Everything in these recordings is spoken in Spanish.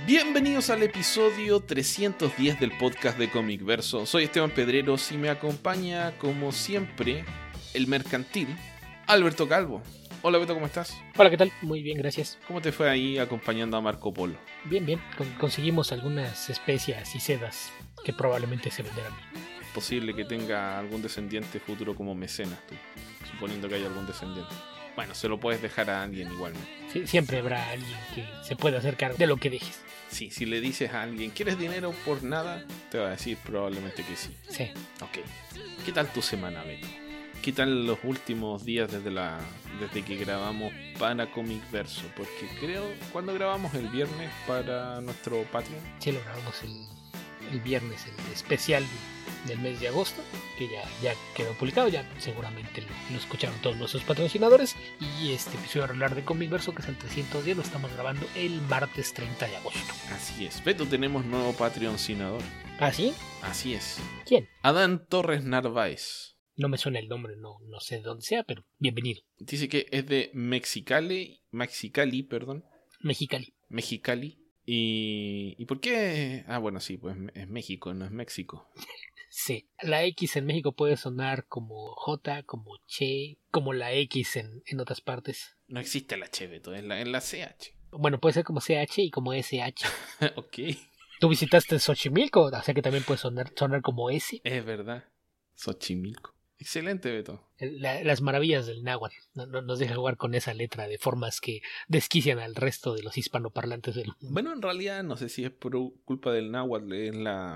Bienvenidos al episodio 310 del podcast de Comic Verso. Soy Esteban Pedreros y me acompaña, como siempre, el mercantil Alberto Calvo. Hola Beto, ¿cómo estás? Hola, ¿qué tal? Muy bien, gracias. ¿Cómo te fue ahí acompañando a Marco Polo? Bien, bien. Conseguimos algunas especias y sedas que probablemente se venderán. Es posible que tenga algún descendiente futuro como mecenas, tú, suponiendo que haya algún descendiente. Bueno, se lo puedes dejar a alguien igualmente. Sí, siempre habrá alguien que se pueda hacer cargo de lo que dejes. Sí, si le dices a alguien, ¿quieres dinero por nada? Te va a decir probablemente que sí. Sí. Ok. ¿Qué tal tu semana, Beto? ¿Qué tal los últimos días desde que grabamos para Comic Verso? Porque creo, ¿cuándo grabamos? El viernes para nuestro Patreon. Sí, lo grabamos el viernes, el especial del mes de agosto, que ya quedó publicado, ya seguramente lo escucharon todos nuestros patrocinadores. Y este episodio regular de Comic Verso, que es el 310, lo estamos grabando el martes 30 de agosto. Así es. Beto, tenemos nuevo patrocinador. ¿Ah, sí? Así es. ¿Quién? Adán Torres Narváez. No me suena el nombre, no sé de dónde sea, pero bienvenido. Dice que es de Mexicali, perdón. Mexicali. ¿Y por qué? Ah, bueno, sí, pues es México, no es México. Sí, la X en México puede sonar como J, como Che, como la X en otras partes. No existe la Che, Beto, es la CH. Bueno, puede ser como CH y como SH. Ok. Tú visitaste Xochimilco, o sea que también puede sonar como S. Es verdad. Xochimilco. Excelente, Beto. Las maravillas del náhuatl nos deja jugar con esa letra de formas que desquician al resto de los hispanoparlantes del mundo. Bueno, en realidad no sé si es por culpa del náhuatl, es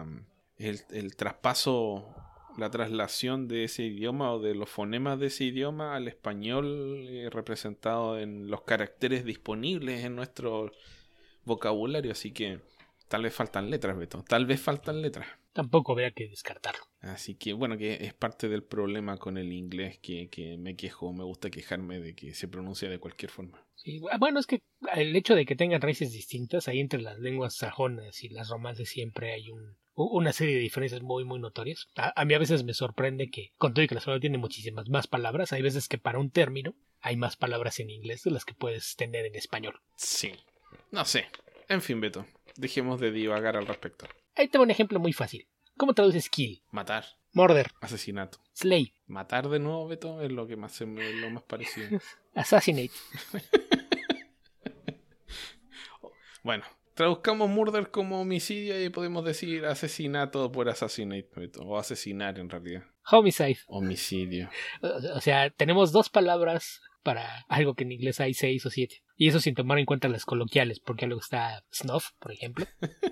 el traspaso, la traslación de ese idioma o de los fonemas de ese idioma al español representado en los caracteres disponibles en nuestro vocabulario, así que tal vez faltan letras, Beto, tal vez faltan letras. Tampoco habría que descartarlo. Así que bueno, que es parte del problema con el inglés que me quejo, me gusta quejarme de que se pronuncia de cualquier forma. Sí, bueno, es que el hecho de que tengan raíces distintas, ahí entre las lenguas sajonas y las romances siempre hay una serie de diferencias muy, muy notorias. A mí a veces me sorprende que, con todo y que la español tiene muchísimas más palabras, hay veces que para un término hay más palabras en inglés de las que puedes tener en español. Sí, no sé. En fin, Beto, dejemos de divagar al respecto. Ahí tengo un ejemplo muy fácil. ¿Cómo traduces kill? Matar. Murder. Asesinato. Slay. Matar de nuevo, Beto, es lo que más es lo más parecido. Assassinate. Bueno, traduzcamos murder como homicidio y podemos decir asesinato por assassinate, Beto, o asesinar en realidad. Homicide. Homicidio. O sea, tenemos dos palabras para algo que en inglés hay 6 o 7. Y eso sin tomar en cuenta las coloquiales, porque luego está snuff, por ejemplo.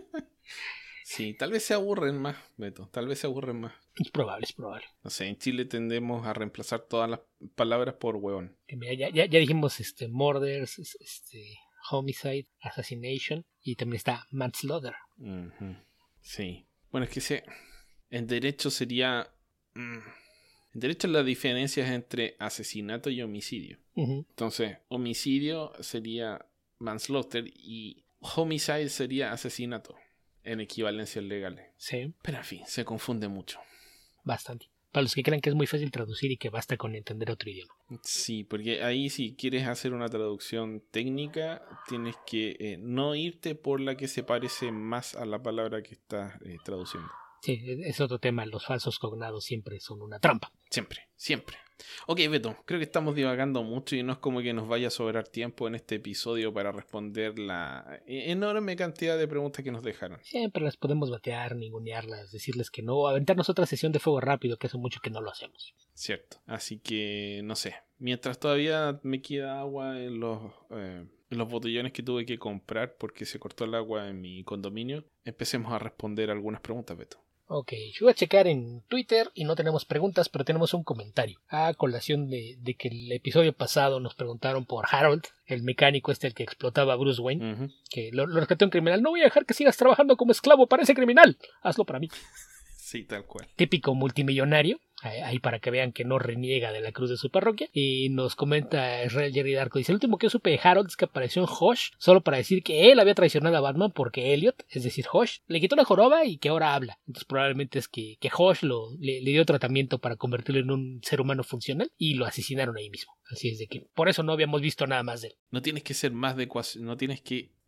Sí, tal vez se aburren más, Beto, tal vez se aburren más. Es probable. No sé, en Chile tendemos a reemplazar todas las palabras por huevón. Mira, ya dijimos murders, homicide, assassination, y también está manslaughter. Uh-huh. Sí. Bueno, es que en derecho sería... En derecho la diferencia es entre asesinato y homicidio. Uh-huh. Entonces, homicidio sería manslaughter y homicide sería asesinato en equivalencias legales. Sí. Pero en fin, se confunde mucho. Bastante. Para los que crean que es muy fácil traducir y que basta con entender otro idioma. Sí, porque ahí si quieres hacer una traducción técnica, tienes que no irte por la que se parece más a la palabra que estás traduciendo. Sí, es otro tema. Los falsos cognados siempre son una trampa. Siempre. Ok, Beto, creo que estamos divagando mucho y no es como que nos vaya a sobrar tiempo en este episodio para responder la enorme cantidad de preguntas que nos dejaron. Siempre las podemos batear, ningunearlas, decirles que no, aventarnos otra sesión de fuego rápido, que hace mucho que no lo hacemos. Cierto, así que no sé. Mientras todavía me queda agua en los botellones que tuve que comprar porque se cortó el agua en mi condominio, empecemos a responder algunas preguntas, Beto. Ok, yo voy a checar en Twitter y no tenemos preguntas, pero tenemos un comentario. A colación de que el episodio pasado nos preguntaron por Harold, el mecánico el que explotaba a Bruce Wayne, Uh-huh. que lo rescató un criminal. No voy a dejar que sigas trabajando como esclavo para ese criminal. Hazlo para mí. Sí, tal cual. Típico multimillonario. Ahí para que vean que no reniega de la cruz de su parroquia. Y nos comenta Israel Jerry Darko. Dice, el último que yo supe de Harold es que apareció en Hosh solo para decir que él había traicionado a Batman porque Elliot, es decir Hosh, le quitó la joroba y que ahora habla. Entonces probablemente es que Hosh le dio tratamiento para convertirlo en un ser humano funcional y lo asesinaron ahí mismo. Así es de que por eso no habíamos visto nada más de él. No tienes que ser más de no tienes que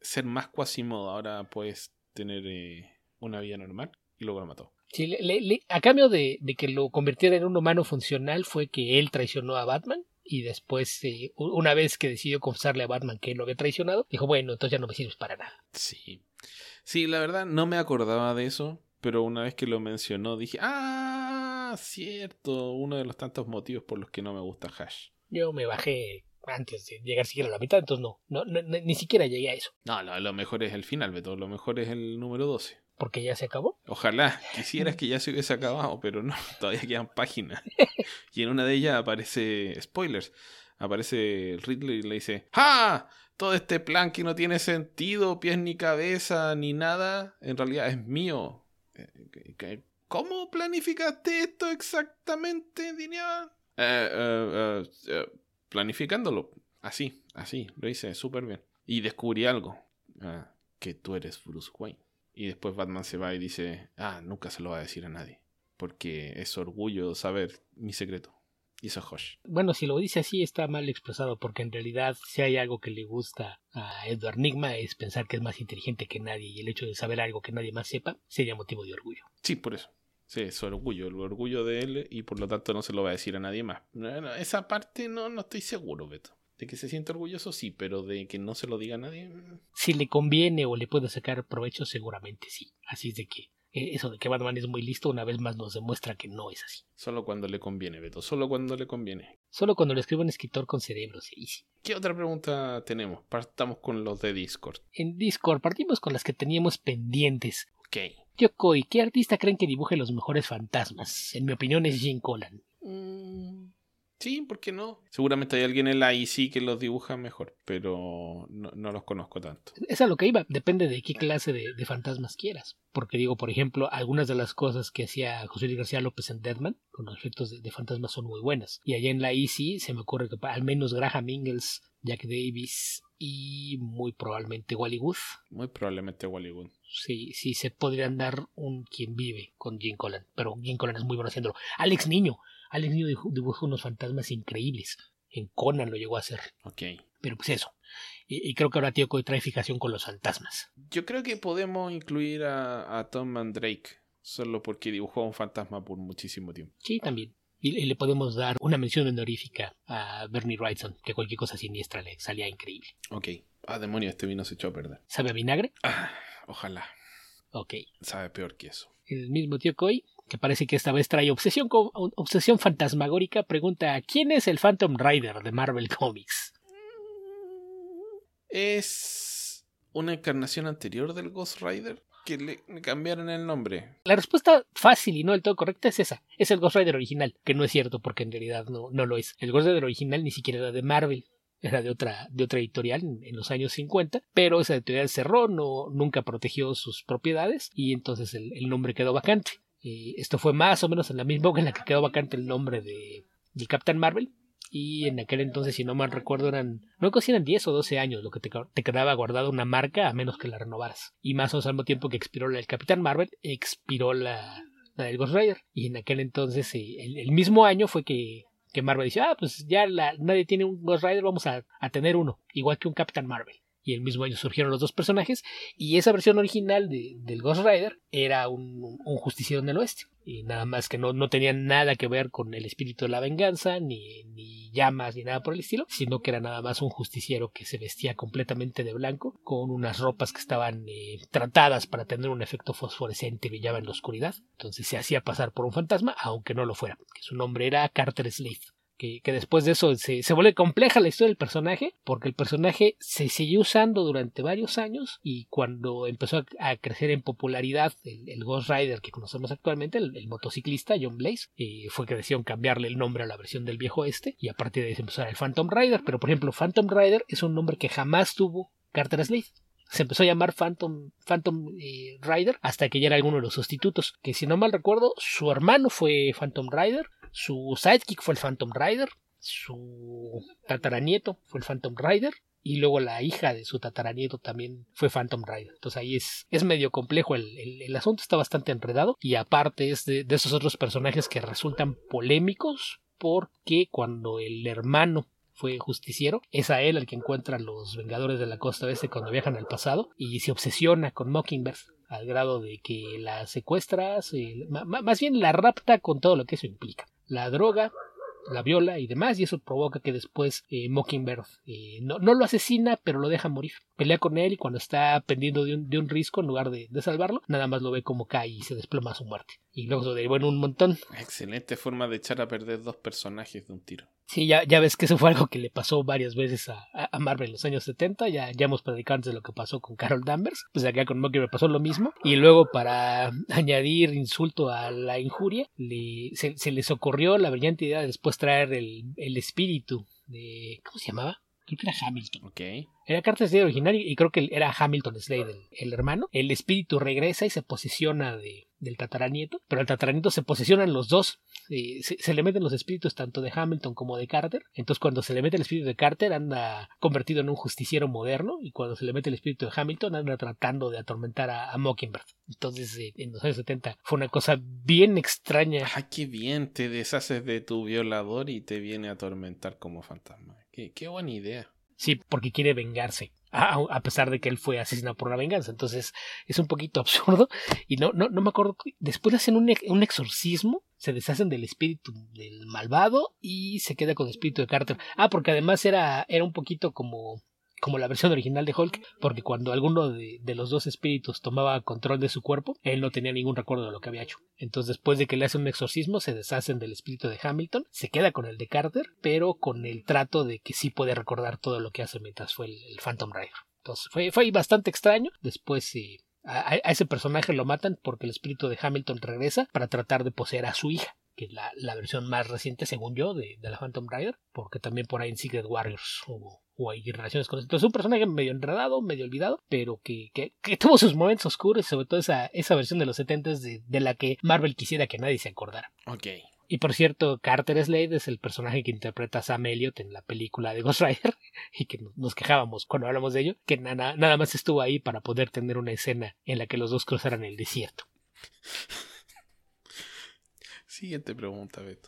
ser más Quasimodo. Ahora puedes tener una vida normal y luego lo mató. Sí, a cambio de que lo convirtiera en un humano funcional fue que él traicionó a Batman. Y después, una vez que decidió confesarle a Batman que él lo había traicionado, dijo, bueno, entonces ya no me sirves para nada. Sí. Sí, la verdad no me acordaba de eso, pero una vez que lo mencionó dije, cierto, uno de los tantos motivos por los que no me gusta Hash. Yo me bajé antes de llegar siquiera a la mitad, entonces no, ni siquiera llegué a eso. No, lo mejor es el final, Beto, lo mejor es el número 12. Porque ya se acabó. Ojalá, quisieras que ya se hubiese acabado, pero no, todavía quedan páginas. Y en una de ellas aparece, spoilers, aparece Ridley y le dice, ¡ah! Todo este plan que no tiene sentido, pies ni cabeza ni nada, en realidad es mío. ¿Cómo planificaste esto exactamente, Dineaba? Planificándolo, así, lo hice súper bien. Y descubrí algo, que tú eres Bruce Wayne. Y después Batman se va y dice, nunca se lo va a decir a nadie, porque es orgullo saber mi secreto. Y eso es Hush. Bueno, si lo dice así está mal expresado, porque en realidad si hay algo que le gusta a Edward Nygma es pensar que es más inteligente que nadie, y el hecho de saber algo que nadie más sepa sería motivo de orgullo. Sí, por eso. Sí, es orgullo, el orgullo de él, y por lo tanto no se lo va a decir a nadie más. Esa parte no estoy seguro, Beto. De que se siente orgulloso, sí, pero de que no se lo diga a nadie. Si le conviene o le puede sacar provecho, seguramente sí. Así es de que eso de que Batman es muy listo, una vez más nos demuestra que no es así. Solo cuando le conviene, Beto, solo cuando le conviene. Solo cuando lo escribe un escritor con cerebro, sí. ¿Qué otra pregunta tenemos? Partamos con los de Discord. En Discord partimos con las que teníamos pendientes. Ok. Yokoi, ¿qué artista creen que dibuje los mejores fantasmas? En mi opinión es Gene Colan. Sí, ¿por qué no? Seguramente hay alguien en la IC que los dibuja mejor, pero no los conozco tanto. Es a lo que iba, depende de qué clase de fantasmas quieras. Porque digo, por ejemplo, algunas de las cosas que hacía José Luis García López en Deadman, con los efectos de fantasmas son muy buenas. Y allá en la IC se me ocurre que al menos Graham Ingalls, Jack Davis y muy probablemente Wally Wood. Muy probablemente Wally Wood. Sí, se podrían dar un quien vive con Gene Colan, pero Gene Colan es muy bueno haciéndolo. Alex Niño dibujó unos fantasmas increíbles. En Conan lo llegó a hacer. Ok. Pero pues eso. Y creo que ahora Tío Coy trae fijación con los fantasmas. Yo creo que podemos incluir a Tom Mandrake, solo porque dibujó a un fantasma por muchísimo tiempo. Sí, también. Y le podemos dar una mención honorífica a Bernie Wrightson, que cualquier cosa siniestra le salía increíble. Ok. Demonio, este vino se echó a perder. ¿Sabe a vinagre? Ojalá. Ok. Sabe peor que eso. El mismo Tío Coy, que parece que esta vez trae obsesión fantasmagórica, pregunta: ¿quién es el Phantom Rider de Marvel Comics? ¿Es una encarnación anterior del Ghost Rider? Que le cambiaron el nombre. La respuesta fácil y no del todo correcta es esa. Es el Ghost Rider original, que no es cierto porque en realidad no lo es. El Ghost Rider original ni siquiera era de Marvel. Era de otra editorial en los años 50, pero esa editorial cerró, nunca protegió sus propiedades y entonces el nombre quedó vacante. Esto fue más o menos en la misma época en la que quedó vacante el nombre de Captain Marvel. Y en aquel entonces, si no mal recuerdo, eran 10 o 12 años lo que te quedaba guardada una marca a menos que la renovaras. Y más o menos al mismo tiempo que expiró la del Capitán Marvel, expiró la del Ghost Rider. Y en aquel entonces, el mismo año fue que Marvel dice: pues ya nadie tiene un Ghost Rider, vamos a tener uno, igual que un Capitán Marvel. Y el mismo año surgieron los dos personajes, y esa versión original del Ghost Rider era un justiciero en el oeste. Y nada más que no tenía nada que ver con el espíritu de la venganza, ni llamas, ni nada por el estilo, sino que era nada más un justiciero que se vestía completamente de blanco, con unas ropas que estaban tratadas para tener un efecto fosforescente y brillaba en la oscuridad. Entonces se hacía pasar por un fantasma, aunque no lo fuera, que su nombre era Carter Slade. Que después de eso se vuelve compleja la historia del personaje, porque el personaje se siguió usando durante varios años, y cuando empezó a crecer en popularidad el Ghost Rider que conocemos actualmente, el motociclista John Blaze, fue que decidieron cambiarle el nombre a la versión del viejo este, y a partir de ahí se empezó a dar el Phantom Rider. Pero por ejemplo, Phantom Rider es un nombre que jamás tuvo Carter Slade. Se empezó a llamar Phantom Rider hasta que ya era alguno de los sustitutos, que si no mal recuerdo, su hermano fue Phantom Rider, su sidekick fue el Phantom Rider, su tataranieto fue el Phantom Rider, y luego la hija de su tataranieto también fue Phantom Rider. Entonces ahí es medio complejo, el asunto está bastante enredado, y aparte es de esos otros personajes que resultan polémicos, porque cuando el hermano fue justiciero. Es a él al que encuentran los Vengadores de la Costa Oeste cuando viajan al pasado y se obsesiona con Mockingbird al grado de que la secuestra, más bien la rapta con todo lo que eso implica. La droga, la viola y demás, y eso provoca que después Mockingbird no lo asesina, pero lo deja morir. Pelea con él y cuando está pendiendo de un risco, en lugar de salvarlo, nada más lo ve como cae y se desploma a su muerte. Y luego se derivó en un montón. Excelente forma de echar a perder dos personajes de un tiro. Sí, ya ves que eso fue algo que le pasó varias veces a Marvel en los años 70. Ya hemos predicado antes de lo que pasó con Carol Danvers. Pues acá con Mockingbird pasó lo mismo. Y luego, para añadir insulto a la injuria, se les ocurrió la brillante idea de después traer el espíritu de... ¿Cómo se llamaba? Creo que era Hamilton. Okay. Era Carter Slade original y creo que era Hamilton Slade el hermano. El espíritu regresa y se posesiona del tataranieto, pero el tataranieto se posesionan los dos. Se le meten los espíritus tanto de Hamilton como de Carter. Entonces cuando se le mete el espíritu de Carter anda convertido en un justiciero moderno y cuando se le mete el espíritu de Hamilton anda tratando de atormentar a Mockingbird. Entonces en los años 70 fue una cosa bien extraña. ¡Ah, qué bien! Te deshaces de tu violador y te viene a atormentar como fantasma. Qué buena idea. Sí, porque quiere vengarse, a pesar de que él fue asesinado por la venganza. Entonces es un poquito absurdo y no me acuerdo. Después hacen un exorcismo, se deshacen del espíritu del malvado y se queda con el espíritu de Carter. Porque además era un poquito como la versión original de Hulk, porque cuando alguno de los dos espíritus tomaba control de su cuerpo, él no tenía ningún recuerdo de lo que había hecho. Entonces después de que le hacen un exorcismo, se deshacen del espíritu de Hamilton, se queda con el de Carter, pero con el trato de que sí puede recordar todo lo que hace mientras fue el Phantom Rider. Entonces fue bastante extraño. Después a ese personaje lo matan porque el espíritu de Hamilton regresa para tratar de poseer a su hija, que es la versión más reciente, según yo, de la Phantom Rider, porque también por ahí en Secret Warriors hubo ahí relaciones con eso. Entonces, un personaje medio enredado, medio olvidado, pero que tuvo sus momentos oscuros, sobre todo esa versión de los 70s de la que Marvel quisiera que nadie se acordara. Ok. Y por cierto, Carter Slade es el personaje que interpreta a Sam Elliott en la película de Ghost Rider, y que nos quejábamos cuando hablamos de ello, que nada más estuvo ahí para poder tener una escena en la que los dos cruzaran el desierto. Siguiente pregunta, Beto.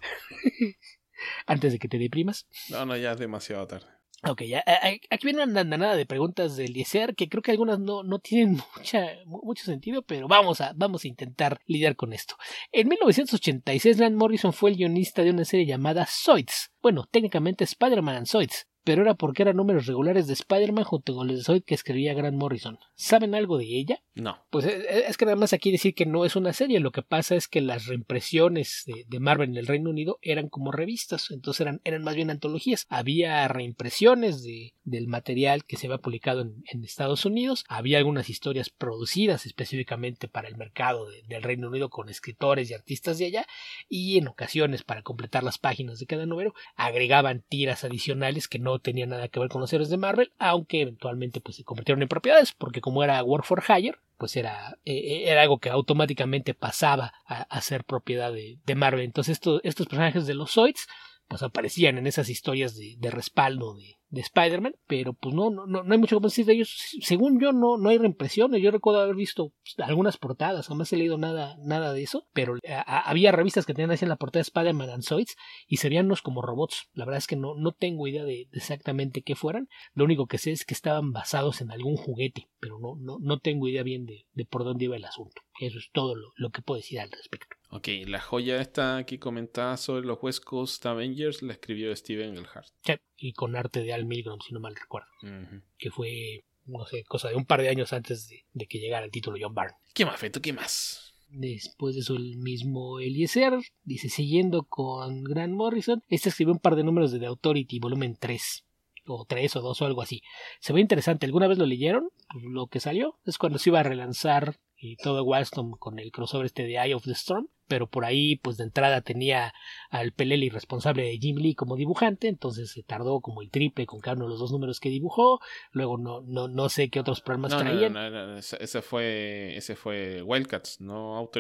Antes de que te deprimas. No, ya es demasiado tarde. Ok, aquí viene una andanada de preguntas de Eliezer que creo que algunas no tienen mucho sentido, pero vamos a intentar lidiar con esto. En 1986, Grant Morrison fue el guionista de una serie llamada Zoids. Bueno, técnicamente Spider-Man and Zoids, pero era porque eran números regulares de Spider-Man junto con los de Zoid que escribía Grant Morrison. ¿Saben algo de ella? No. Pues es que nada más aquí decir que no es una serie. Lo que pasa es que las reimpresiones de Marvel en el Reino Unido eran como revistas, entonces eran más bien antologías. Había reimpresiones del material que se había publicado en Estados Unidos, había algunas historias producidas específicamente para el mercado del Reino Unido con escritores y artistas de allá, y en ocasiones, para completar las páginas de cada número, agregaban tiras adicionales que no tenían nada que ver con los héroes de Marvel, aunque eventualmente pues se convirtieron en propiedades, porque como era Work for Hire, pues era algo que automáticamente pasaba a ser propiedad de Marvel. Entonces estos personajes de los Zoids pues aparecían en esas historias de respaldo de Spider-Man, pero pues no hay mucho que decir de ellos. Según yo no hay reimpresiones. Yo recuerdo haber visto algunas portadas, jamás he leído nada de eso, pero había revistas que tenían así en la portada de Spider-Man and Zoids y se veían unos como robots. La verdad es que no tengo idea de exactamente qué fueran. Lo único que sé es que estaban basados en algún juguete, pero no tengo idea bien de por dónde iba el asunto. Eso es todo lo que puedo decir al respecto. Ok, la joya esta que comentaba sobre los West Coast Avengers la escribió Steven Engelhart. Sí, y con arte de Al Milgrom, si no mal recuerdo. Uh-huh. Que fue, no sé, cosa de un par de años antes de que llegara el título John Byrne. ¿Qué más, Feto? ¿Qué más? Después de eso, el mismo Eliezer dice, siguiendo con Grant Morrison, escribió un par de números de The Authority, volumen 3. O 3 o 2 o algo así. Se ve interesante. ¿Alguna vez lo leyeron? Pues lo que salió es cuando se iba a relanzar todo Wildstorm con el crossover de Eye of the Storm, pero por ahí pues de entrada tenía al Pelele responsable de Jim Lee como dibujante, entonces se tardó como el triple con cada uno de los dos números que dibujó. Luego no sé qué otros problemas traían. No, ese fue Wildcats, no Authority.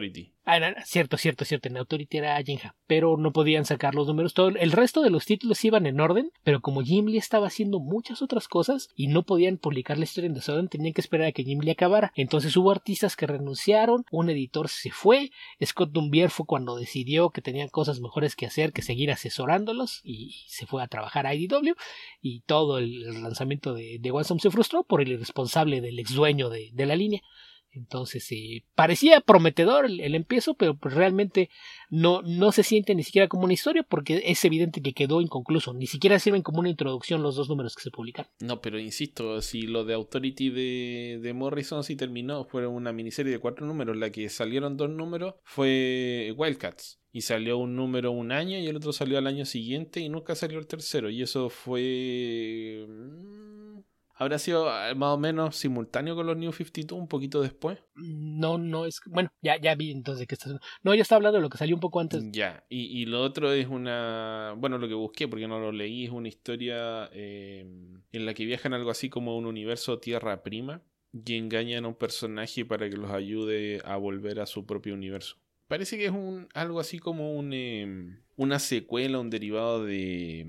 No, cierto, en Authority era Jinja, pero no podían sacar los números. Todo el resto de los títulos iban en orden, pero como Jim Lee estaba haciendo muchas otras cosas y no podían publicar la historia en desorden, tenían que esperar a que Jim Lee acabara. Entonces hubo artistas que renunciaron, un editor se fue, Scott Dumbier fue cuando decidió que tenían cosas mejores que hacer que seguir asesorándolos y se fue a trabajar a IDW, y todo el lanzamiento de Wildstorm se frustró por el irresponsable del ex dueño de la línea. Entonces parecía prometedor el empiezo, pero pues realmente no se siente ni siquiera como una historia, porque es evidente que quedó inconcluso. Ni siquiera sirven como una introducción los 2 números que se publican. No, pero insisto, si lo de Authority de Morrison sí terminó, fue una miniserie de 4 números. La que salieron 2 números fue Wildcats. Y salió un número un año y el otro salió al año siguiente y nunca salió el tercero. Y eso fue... ¿Habrá sido más o menos simultáneo con los New 52, un poquito después? No es... Bueno, ya vi entonces que estás... No, yo estaba hablando de lo que salió un poco antes. Ya, y lo otro es una... Bueno, lo que busqué, porque no lo leí, es una historia en la que viajan algo así como un universo Tierra Prima y engañan a un personaje para que los ayude a volver a su propio universo. Parece que es algo así como una secuela, un derivado de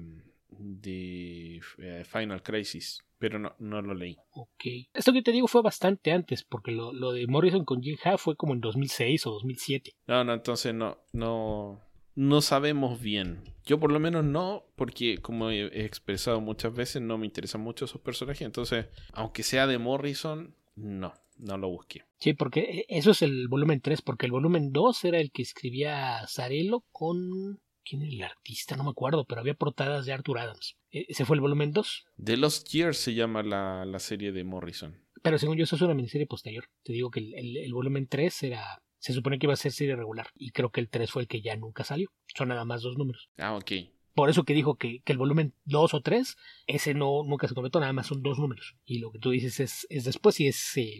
Final Crisis. Pero no lo leí. Ok. Esto que te digo fue bastante antes, porque lo de Morrison con Jim Ha fue como en 2006 o 2007. No, entonces no sabemos bien. Yo por lo menos no, porque como he expresado muchas veces, no me interesan mucho esos personajes. Entonces, aunque sea de Morrison, no lo busqué. Sí, porque eso es el volumen 3, porque el volumen 2 era el que escribía Zarello con... ¿Quién era el artista? No me acuerdo, pero había portadas de Arthur Adams. Ese fue el volumen 2. The Lost Years se llama la serie de Morrison. Pero según yo, eso es una miniserie posterior. Te digo que el volumen 3 era... Se supone que iba a ser serie regular. Y creo que el 3 fue el que ya nunca salió. Son nada más 2 números. Ah, ok. Por eso que dijo que el volumen 2 o 3, ese nunca se completó, nada más son 2 números. Y lo que tú dices es después, si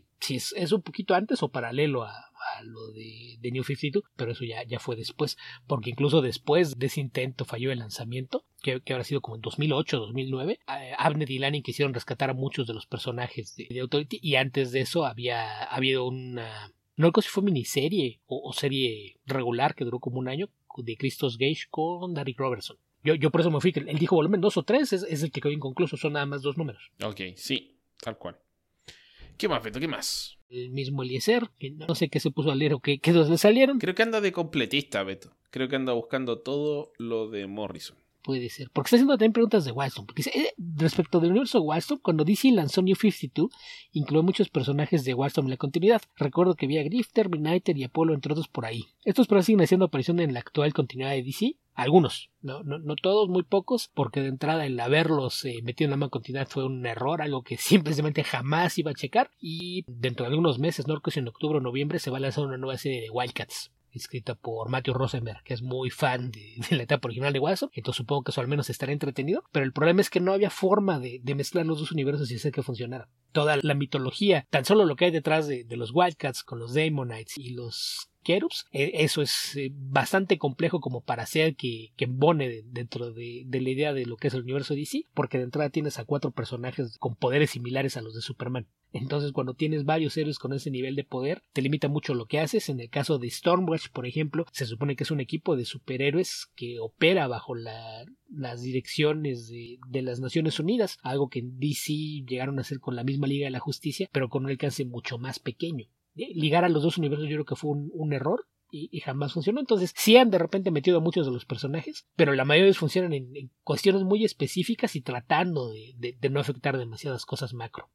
es un poquito antes o paralelo a lo de New 52, pero eso ya fue después, porque incluso después de ese intento falló el lanzamiento, que habrá sido como en 2008, 2009, Abnett y Lanning quisieron rescatar a muchos de los personajes de Authority, y antes de eso había habido una... No recuerdo si fue miniserie o serie regular que duró como un año, de Christos Gage con Derek Robertson. Yo por eso me fui, que él dijo volumen 2 o 3, es el que quedó inconcluso, son nada más 2 números. Ok, sí, tal cual. ¿Qué más, Beto? ¿Qué más? El mismo Eliezer, que no sé qué se puso a leer o qué dos le salieron. Creo que anda de completista, Beto. Creo que anda buscando todo lo de Morrison. Puede ser, porque está haciendo también preguntas de Wildstorm. Porque respecto del universo Wildstorm, cuando DC lanzó New 52, incluyó muchos personajes de Wildstorm en la continuidad. Recuerdo que había Grifter, Midnighter y Apollo, entre otros por ahí. Estos pero siguen haciendo aparición en la actual continuidad de DC. Algunos, no todos, muy pocos, porque de entrada el haberlos metido en la misma continuidad fue un error, algo que simplemente jamás iba a checar. Y dentro de algunos meses, no creo que en octubre o noviembre, se va a lanzar una nueva serie de Wildcats, escrita por Matthew Rosenberg, que es muy fan de la etapa original de Wildstorm, entonces supongo que eso al menos estará entretenido, pero el problema es que no había forma de mezclar los dos universos y hacer que funcionara. Toda la mitología, tan solo lo que hay detrás de los Wildcats con los Daemonites y los Cherubs, eso es bastante complejo como para hacer que embone dentro de la idea de lo que es el universo DC, porque de entrada tienes a 4 personajes con poderes similares a los de Superman. Entonces cuando tienes varios héroes con ese nivel de poder, te limita mucho lo que haces. En el caso de Stormwatch, por ejemplo, se supone que es un equipo de superhéroes que opera bajo las direcciones de las Naciones Unidas, algo que en DC llegaron a hacer con la misma Liga de la Justicia, pero con un alcance mucho más pequeño. Ligar a los dos universos yo creo que fue un error y jamás funcionó. Entonces sí han de repente metido a muchos de los personajes, pero la mayoría de ellos funcionan en cuestiones muy específicas y tratando de no afectar demasiadas cosas macro.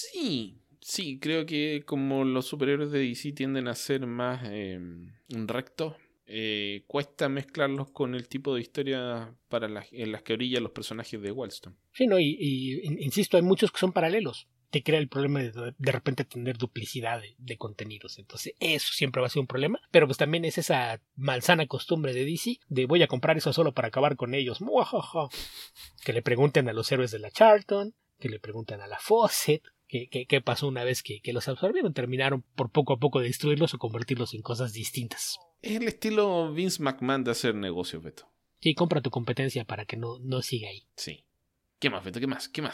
Sí, creo que como los superhéroes de DC tienden a ser más rectos, cuesta mezclarlos con el tipo de historia en las que orillan los personajes de Wildstorm. Sí, no, y insisto, hay muchos que son paralelos. Te crea el problema de repente tener duplicidad de contenidos. Entonces eso siempre va a ser un problema. Pero pues también es esa malsana costumbre de DC de voy a comprar eso solo para acabar con ellos. ¡Muajaja! Que le pregunten a los héroes de la Charlton, que le pregunten a la Fawcett qué pasó una vez que los absorbieron. Terminaron por poco a poco de destruirlos o convertirlos en cosas distintas. Es el estilo Vince McMahon de hacer negocios, Beto. Sí, compra tu competencia para que no siga ahí. Sí. ¿Qué más, Beto? ¿Qué más?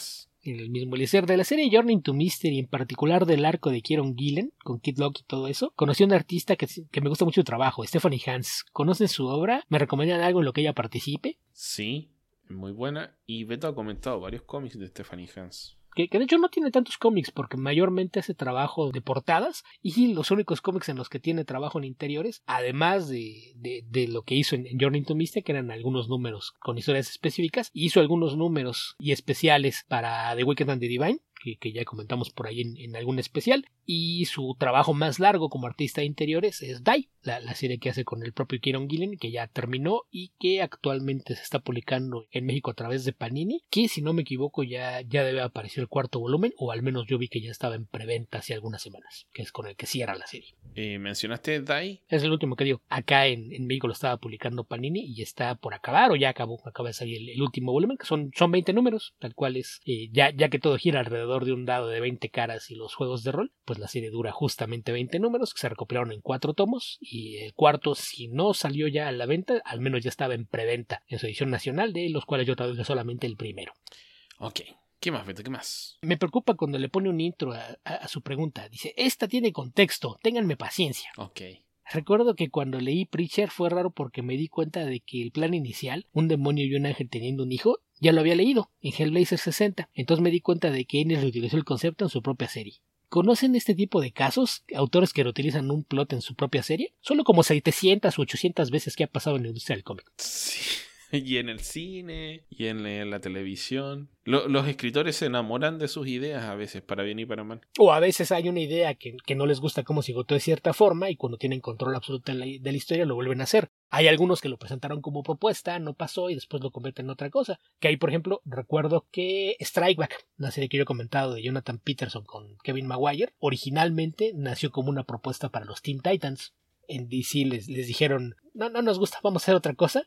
en el mismo Eliezer. De la serie Journey to Mystery, en particular del arco de Kieron Gillen, con Kid Lock y todo eso, conocí a un artista que me gusta mucho su trabajo, Stephanie Hans. ¿Conocen su obra? ¿Me recomiendan algo en lo que ella participe? Sí, muy buena. Y Beto ha comentado varios cómics de Stephanie Hans. Que de hecho no tiene tantos cómics porque mayormente hace trabajo de portadas y los únicos cómics en los que tiene trabajo en interiores, además de lo que hizo en Journey to Mystery, que eran algunos números con historias específicas, hizo algunos números y especiales para The Wicked and the Divine, que ya comentamos por ahí en algún especial, y su trabajo más largo como artista de interiores es Die, la serie que hace con el propio Kieron Gillen, que ya terminó y que actualmente se está publicando en México a través de Panini, que si no me equivoco ya debe aparecer el cuarto volumen, o al menos yo vi que ya estaba en preventa hace algunas semanas, que es con el que cierra la serie. ¿Mencionaste Die? Es el último que digo. Acá en México lo estaba publicando Panini y está por acabar, o ya acaba de salir el último volumen, que son 20 números, tal cual es, ya que todo gira alrededor de un dado de 20 caras y los juegos de rol, pues la serie dura justamente 20 números que se recopilaron en 4 tomos, y el cuarto, si no salió ya a la venta, al menos ya estaba en preventa en su edición nacional, de los cuales yo traduje solamente el primero. Ok, ¿qué más, Beto? ¿Qué más? Me preocupa cuando le pone un intro a su pregunta. Dice, esta tiene contexto, ténganme paciencia. Ok. Recuerdo que cuando leí Preacher fue raro porque me di cuenta de que el plan inicial, un demonio y un ángel teniendo un hijo, ya lo había leído en Hellblazer 60. Entonces me di cuenta de que Ennis reutilizó el concepto en su propia serie. ¿Conocen este tipo de casos? Autores que reutilizan un plot en su propia serie. Solo como 700 u 800 veces que ha pasado en la industria del cómic. Sí. Y en el cine, y en la televisión. Los escritores se enamoran de sus ideas a veces, para bien y para mal. O a veces hay una idea que no les gusta cómo se agotó de cierta forma, y cuando tienen control absoluto de la historia lo vuelven a hacer. Hay algunos que lo presentaron como propuesta, no pasó y después lo convierten en otra cosa. Que ahí, por ejemplo, recuerdo que Strike Back, la serie que yo he comentado de Jonathan Peterson con Kevin Maguire, originalmente nació como una propuesta para los Teen Titans. En DC les dijeron, no nos gusta, vamos a hacer otra cosa,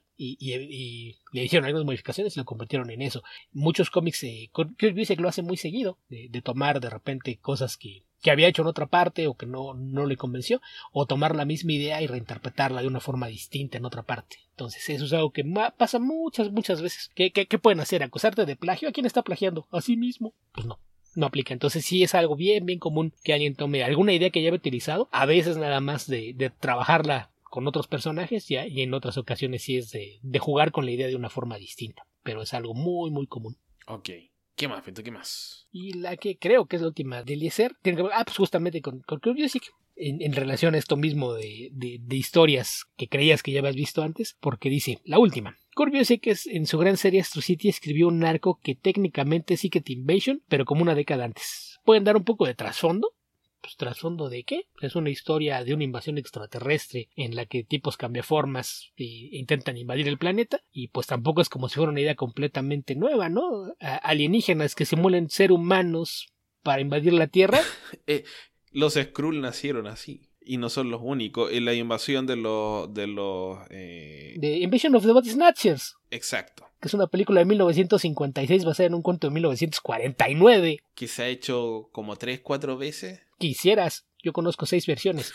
y le hicieron algunas modificaciones y lo convirtieron en eso. Muchos cómics, Kurt Busiek lo hace muy seguido, de tomar de repente cosas que había hecho en otra parte o que no le convenció, o tomar la misma idea y reinterpretarla de una forma distinta en otra parte. Entonces eso es algo que pasa muchas veces. ¿Qué pueden hacer? ¿Acusarte de plagio? ¿A quién está plagiando? ¿A sí mismo? Pues no aplica. Entonces sí es algo bien común que alguien tome alguna idea que ya haya utilizado, a veces nada más de trabajarla con oty en otras ocasiones sí es de jugar con la idea de una forma distinta, pero es algo muy común. Ok, ¿qué más, Beto? ¿Qué más? Y la que creo que es la última de Eliezer tiene que ver pues justamente con Kurt Busiek, en relación a esto mismo de historias que creías que ya habías visto antes, porque dice, la última. Kurt Busiek en su gran serie Astro City escribió un arco que técnicamente es Secret Invasion, pero como una década antes. ¿Pueden dar un poco de trasfondo? Pues, ¿trasfondo de qué? Es una historia de una invasión extraterrestre en la que tipos cambiaformas intentan invadir el planeta, y pues tampoco es como si fuera una idea completamente nueva, ¿no? Alienígenas que simulan ser humanos para invadir la Tierra. Los Skrull nacieron así. Y no son los únicos. En la invasión de Invasion of the Body Snatchers. Exacto. Que es una película de 1956 basada en un cuento de 1949. Que se ha hecho como 3-4 veces. Quisieras. Yo conozco 6 versiones.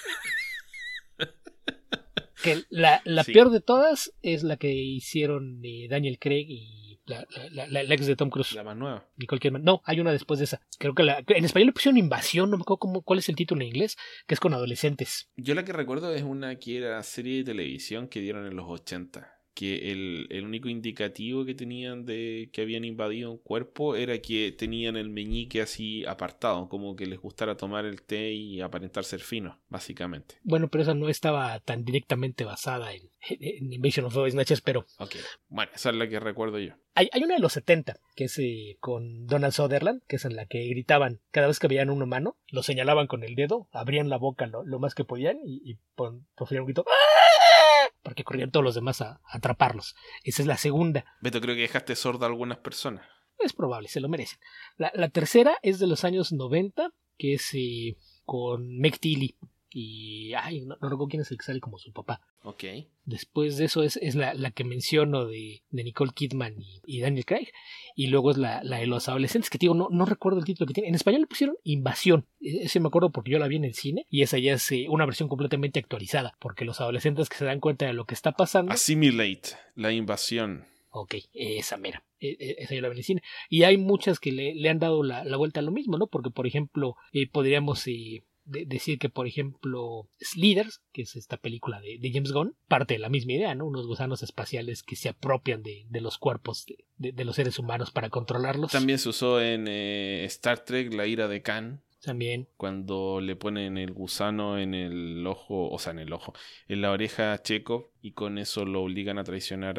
Que la Sí. peor de todas es la que hicieron Daniel Craig y la ex de Tom Cruise. La más nueva. Nicole Kidman. No, hay una después de esa. Creo que en español le pusieron Invasión, no me acuerdo cuál es el título en inglés, que es con adolescentes. Yo la que recuerdo es una que era serie de televisión que dieron en los 80. Que el único indicativo que tenían de que habían invadido un cuerpo era que tenían el meñique así apartado, como que les gustara tomar el té y aparentar ser finos, básicamente. Bueno, pero esa no estaba tan directamente basada en Invasion of the Body Snatchers, pero... Ok, bueno, esa es la que recuerdo yo. Hay una de los 70, que es con Donald Sutherland, que es en la que gritaban cada vez que veían un humano, lo señalaban con el dedo, abrían la boca lo más que podían y proferían un grito porque corrían todos los demás a atraparlos. Esa es la segunda. Beto, creo que dejaste sordo a algunas personas. Es probable, se lo merecen. La tercera es de los años 90, que es con Meg Tilly. Y no recuerdo quién es el que sale como su papá. Ok. Después de eso es la que menciono de Nicole Kidman y Daniel Craig. Y luego es la de los adolescentes, que digo, no recuerdo el título que tiene. En español le pusieron Invasión. Ese me acuerdo porque yo la vi en el cine. Y esa ya es una versión completamente actualizada. Porque los adolescentes que se dan cuenta de lo que está pasando. Assimilate, la invasión. Ok, esa mera. Esa yo la vi en el cine. Y hay muchas que le han dado la vuelta a lo mismo, ¿no? Porque, por ejemplo, podríamos decir que, por ejemplo, Slithers, que es esta película de James Gunn, parte de la misma idea, ¿no? Unos gusanos espaciales que se apropian de los cuerpos de los seres humanos para controlarlos. También se usó en Star Trek, La ira de Khan. También. Cuando le ponen el gusano en el ojo, o sea, en la oreja a Chekhov, y con eso lo obligan a traicionar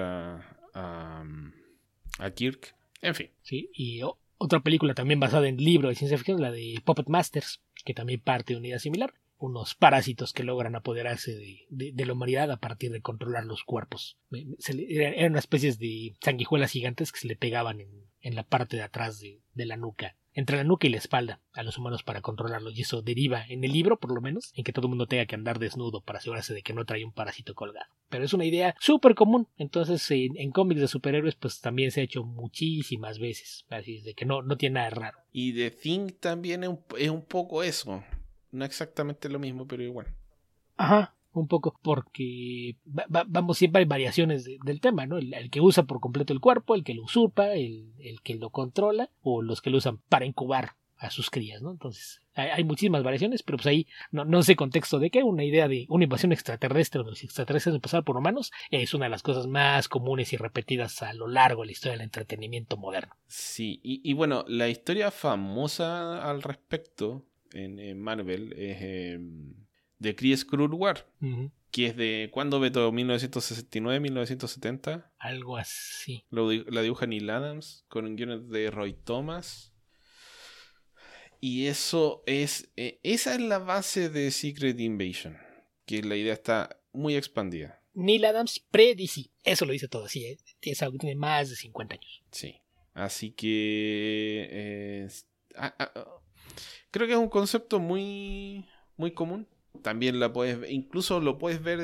a Kirk. En fin. Sí, y otra película también basada en libro de ciencia ficción, la de Puppet Masters, que también parte de una idea similar. Unos parásitos que logran apoderarse de la humanidad a partir de controlar los cuerpos. Eran unas especies de sanguijuelas gigantes que se le pegaban en la parte de atrás de la nuca, entre la nuca y la espalda, a los humanos para controlarlos. Y eso deriva, en el libro por lo menos, en que todo el mundo tenga que andar desnudo para asegurarse de que no trae un parásito colgado. Pero es una idea súper común. Entonces en cómics de superhéroes pues también se ha hecho muchísimas veces. Así es de que no tiene nada de raro. Y The Thing también es un poco eso. No exactamente lo mismo, pero igual. Ajá, un poco, porque vamos, siempre hay variaciones del tema, ¿no? El que usa por completo el cuerpo, el que lo usurpa, el que lo controla, o los que lo usan para incubar a sus crías, ¿no? Entonces, hay muchísimas variaciones, pero pues ahí no sé contexto de qué, una idea de una invasión extraterrestre, donde los extraterrestres pasar por humanos, es una de las cosas más comunes y repetidas a lo largo de la historia del entretenimiento moderno. Sí, y bueno, la historia famosa al respecto en Marvel es de Kree Skrull War, que es de, ¿cuándo, Beto? ¿1969, 1970? Algo así. La dibuja Neil Adams con guiones de Roy Thomas. Y eso es, esa es la base de Secret Invasion, que la idea está muy expandida. Neil Adams pre-DC, eso lo dice todo, sí, tiene más de 50 años. Sí, así que creo que es un concepto muy, muy común. También incluso lo puedes ver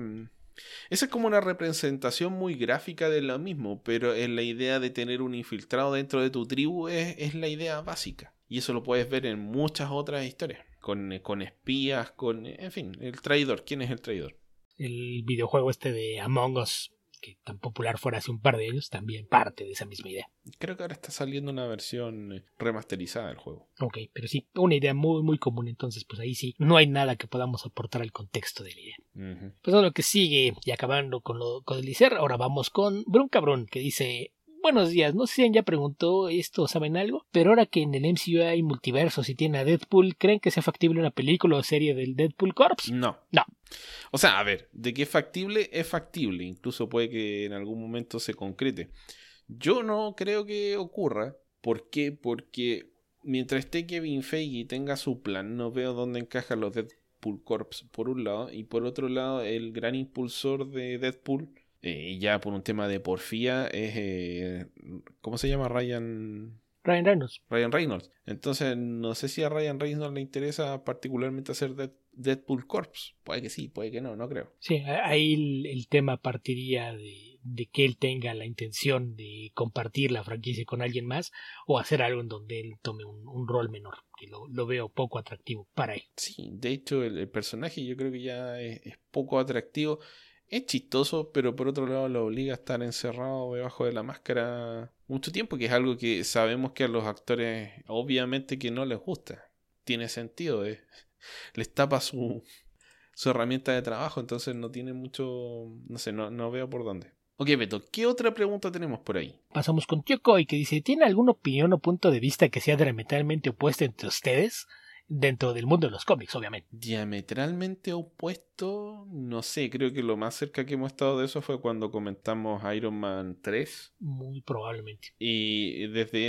esa es como una representación muy gráfica de lo mismo, pero es la idea de tener un infiltrado dentro de tu tribu es la idea básica. Y eso lo puedes ver en muchas otras historias, con espías, en fin, el traidor. ¿Quién es el traidor? El videojuego este de Among Us, que tan popular fuera hace un par de años, también parte de esa misma idea. Creo que ahora está saliendo una versión remasterizada del juego. Ok, pero sí, una idea muy muy común, entonces pues ahí sí, no hay nada que podamos aportar al contexto de la idea. Uh-huh. Pues lo que sigue, y acabando con el ICER, ahora vamos con Brun Cabrón, que dice: buenos días, no sé si ya preguntó esto, ¿saben algo? Pero ahora que en el MCU hay multiversos y tiene a Deadpool, ¿creen que sea factible una película o serie del Deadpool Corps? No. O sea, a ver, de que es factible. Incluso puede que en algún momento se concrete. Yo no creo que ocurra. ¿Por qué? Porque mientras esté Kevin Feige y tenga su plan, no veo dónde encajan los Deadpool Corps por un lado. Y por otro lado, el gran impulsor de Deadpool, ya por un tema de porfía, es... ¿cómo se llama? Ryan Reynolds. Entonces, no sé si a Ryan Reynolds le interesa particularmente hacer Deadpool Corps. Puede que sí, puede que no creo. Sí, ahí el tema partiría de que él tenga la intención de compartir la franquicia con alguien más o hacer algo en donde él tome un rol menor, que lo veo poco atractivo para él. Sí, de hecho el personaje yo creo que ya es poco atractivo. Es chistoso, pero por otro lado lo obliga a estar encerrado debajo de la máscara mucho tiempo, que es algo que sabemos que a los actores obviamente que no les gusta. Tiene sentido, les tapa su herramienta de trabajo, entonces no tiene mucho, no sé, no veo por dónde. Ok, Beto, ¿qué otra pregunta tenemos por ahí? Pasamos con Tío Koi, que dice: ¿tiene alguna opinión o punto de vista que sea diametralmente opuesto entre ustedes? Dentro del mundo de los cómics, obviamente. Diametralmente opuesto, no sé, creo que lo más cerca que hemos estado de eso fue cuando comentamos Iron Man 3. Muy probablemente. Y desde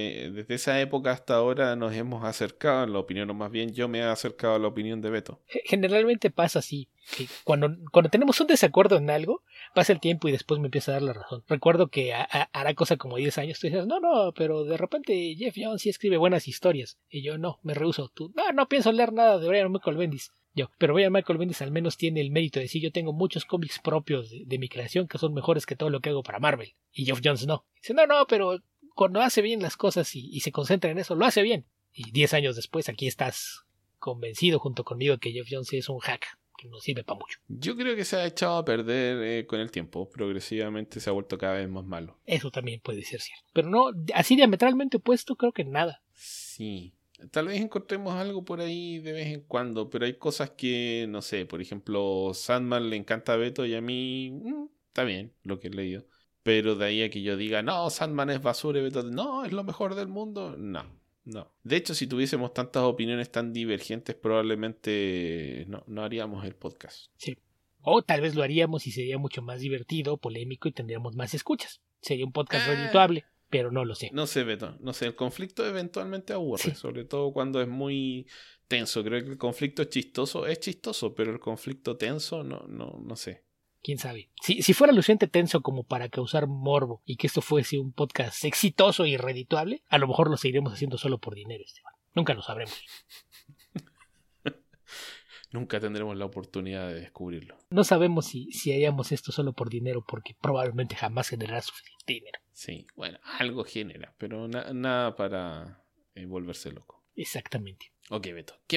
esa época hasta ahora nos hemos acercado a la opinión, o más bien yo me he acercado a la opinión de Beto. Generalmente pasa así, que cuando tenemos un desacuerdo en algo, pasa el tiempo y después me empieza a dar la razón. Recuerdo que hará cosa como 10 años, tú dices: no, pero de repente Jeff Jones sí escribe buenas historias. Y yo: no, me rehúso. Tú: no pienso leer nada de Brian Michael Bendis. Yo: pero Brian Michael Bendis al menos tiene el mérito de decir: yo tengo muchos cómics propios de mi creación que son mejores que todo lo que hago para Marvel. Y Jeff Jones no. Dice: no, pero cuando hace bien las cosas y se concentra en eso, lo hace bien. Y 10 años después aquí estás convencido junto conmigo que Jeff Jones es un hack, que no sirve para mucho. Yo creo que se ha echado a perder con el tiempo. Progresivamente se ha vuelto cada vez más malo. Eso también puede ser cierto. Pero no, así diametralmente opuesto, creo que nada. Sí. Tal vez encontremos algo por ahí de vez en cuando, pero hay cosas que, no sé, por ejemplo, Sandman le encanta a Beto y a mí está bien lo que he leído. Pero de ahí a que yo diga, no, Sandman es basura y Beto, no, es lo mejor del mundo, no. De hecho, si tuviésemos tantas opiniones tan divergentes, probablemente no haríamos el podcast. Sí. O tal vez lo haríamos y sería mucho más divertido, polémico y tendríamos más escuchas. Sería un podcast redituable. Pero no lo sé. No sé, Beto. No sé, el conflicto eventualmente aburre, sí. Sobre todo cuando es muy tenso. Creo que el conflicto es chistoso, pero el conflicto tenso, no sé. Quién sabe. Si fuera lo suficiente tenso como para causar morbo y que esto fuese un podcast exitoso y redituable, a lo mejor lo seguiremos haciendo solo por dinero, Esteban. Nunca lo sabremos. Nunca tendremos la oportunidad de descubrirlo. No sabemos si haríamos esto solo por dinero, porque probablemente jamás generará suficiente dinero. Sí, bueno, algo genera, pero nada para volverse loco. Exactamente. Ok, Beto. ¿Qué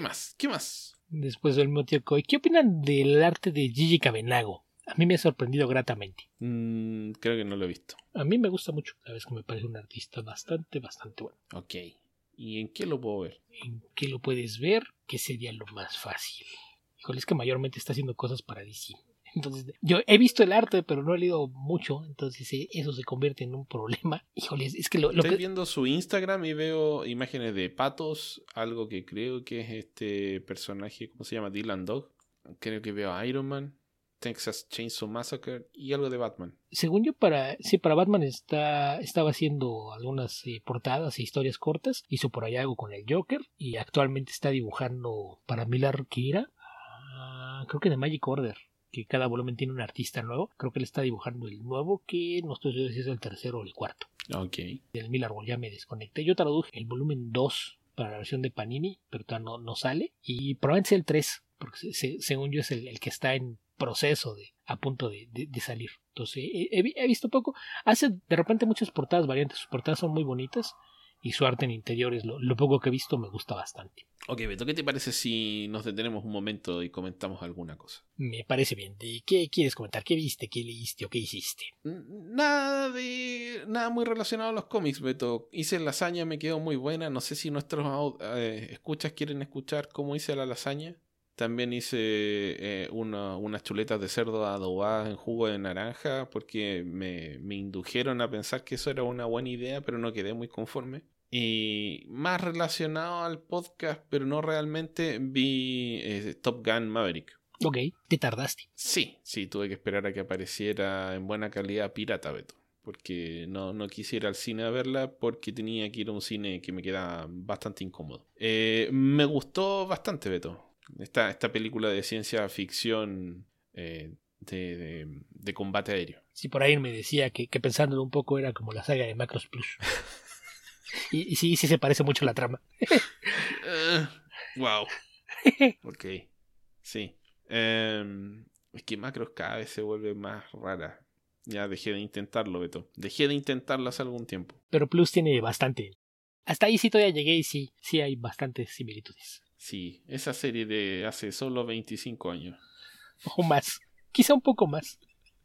más? Después del mismo tío Coy, ¿qué opinan del arte de Gigi Cabenago? A mí me ha sorprendido gratamente. Creo que no lo he visto. A mí me gusta mucho. La verdad es que me parece un artista bastante bueno. Ok. ¿Y en qué lo puedo ver? ¿En qué lo puedes ver? ¿Qué sería lo más fácil? Híjole, es que mayormente está haciendo cosas para DC. Entonces, yo he visto el arte, pero no he leído mucho. Entonces, eso se convierte en un problema. Híjole, es que Estoy viendo su Instagram y veo imágenes de patos. Algo que creo que es este personaje, ¿cómo se llama? Dylan Dog. Creo que veo a Iron Man, Texas Chainsaw Massacre y algo de Batman. Según yo, para Batman estaba haciendo algunas portadas e historias cortas. Hizo por allá algo con el Joker y actualmente está dibujando para Millar Kira. Creo que de Magic Order, que cada volumen tiene un artista nuevo. Creo que él está dibujando el nuevo, que no estoy seguro si es el tercero o el cuarto. Ok. Del Millar ya me desconecté. Yo traduje el volumen 2 para la versión de Panini, pero todavía no sale. Y probablemente sea el 3, porque según yo es el que está en proceso a punto de salir. Entonces he visto poco. Hace de repente muchas portadas variantes. Sus portadas son muy bonitas y su arte en interiores, lo poco que he visto, me gusta bastante. Ok, Beto, ¿qué te parece si nos detenemos un momento y comentamos alguna cosa? Me parece bien. ¿De qué quieres comentar? ¿Qué viste? ¿Qué leíste o qué hiciste? Nada muy relacionado a los cómics, Beto. Hice lasaña, me quedó muy buena. No sé si nuestros escuchas quieren escuchar cómo hice la lasaña. También hice unas chuletas de cerdo adobadas en jugo de naranja porque me indujeron a pensar que eso era una buena idea, pero no quedé muy conforme. Y más relacionado al podcast, pero no realmente, vi Top Gun Maverick. Ok, ¿te tardaste? Sí, tuve que esperar a que apareciera en buena calidad pirata, Beto. Porque no quise ir al cine a verla porque tenía que ir a un cine que me queda bastante incómodo. Me gustó bastante, Beto. Esta película de ciencia ficción de combate aéreo. Sí, por ahí me decía que pensándolo un poco era como la saga de Macross Plus. y sí se parece mucho a la trama. Wow. Ok. Sí. Es que Macross cada vez se vuelve más rara. Ya dejé de intentarlo, Beto. Dejé de intentarlo hace algún tiempo. Pero Plus tiene bastante. Hasta ahí sí todavía llegué y sí hay bastantes similitudes. Sí, esa serie de hace solo 25 años. O más. Quizá un poco más.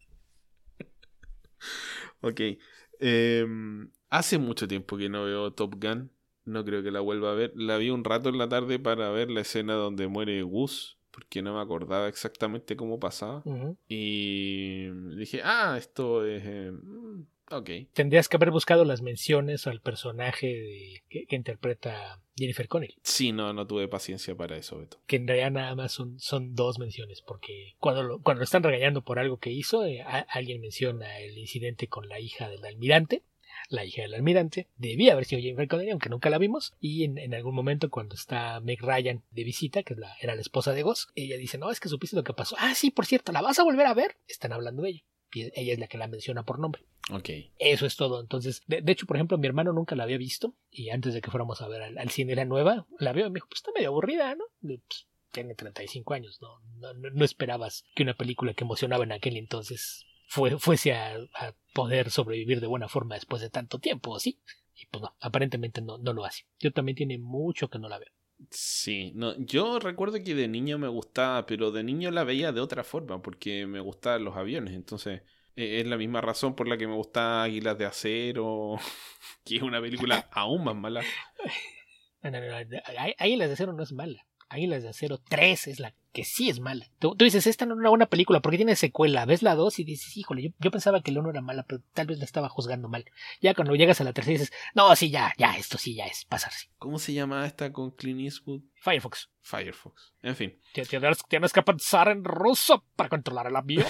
Ok. Hace mucho tiempo que no veo Top Gun. No creo que la vuelva a ver. La vi un rato en la tarde para ver la escena donde muere Gus, porque no me acordaba exactamente cómo pasaba. Uh-huh. Y dije, esto es... ok. Tendrías que haber buscado las menciones al personaje que interpreta Jennifer Connelly. Sí, no tuve paciencia para eso, Beto. Que en realidad nada más son 2 menciones, porque cuando lo están regañando por algo que hizo, alguien menciona el incidente con la hija del almirante. La hija del almirante debía haber sido Jennifer Connelly, aunque nunca la vimos. Y en algún momento, cuando está Meg Ryan de visita, que era la esposa de Gus, ella dice, no, es que supiste lo que pasó. Sí, por cierto, ¿la vas a volver a ver? Están hablando de ella. Y ella es la que la menciona por nombre. Ok. Eso es todo. Entonces, de hecho, por ejemplo, mi hermano nunca la había visto. Y antes de que fuéramos a ver al cine la nueva, la veo y me dijo, pues está medio aburrida, ¿no? Pues, tiene 35 años, no esperabas que una película que emocionaba en aquel entonces fuese a poder sobrevivir de buena forma después de tanto tiempo, ¿sí? Y pues no, aparentemente no lo hace. Yo también tiene mucho que no la veo. Sí, no, yo recuerdo que de niño me gustaba, pero de niño la veía de otra forma, porque me gustaban los aviones, entonces es la misma razón por la que me gustaba Águilas de Acero, que es una película aún más mala. No, no, no, Águilas de Acero no es mala. Águilas de Acero 3 es la que sí es mala. Tú dices, esta no es una buena película porque tiene secuela. Ves la 2 y dices, híjole, yo pensaba que la 1 era mala, pero tal vez la estaba juzgando mal. Ya cuando llegas a la tercera dices, no, sí, ya, esto sí ya es pasarse. ¿Cómo se llama esta con Clint Eastwood? Firefox. Firefox. En fin. Tienes que pensar en ruso para controlar el avión.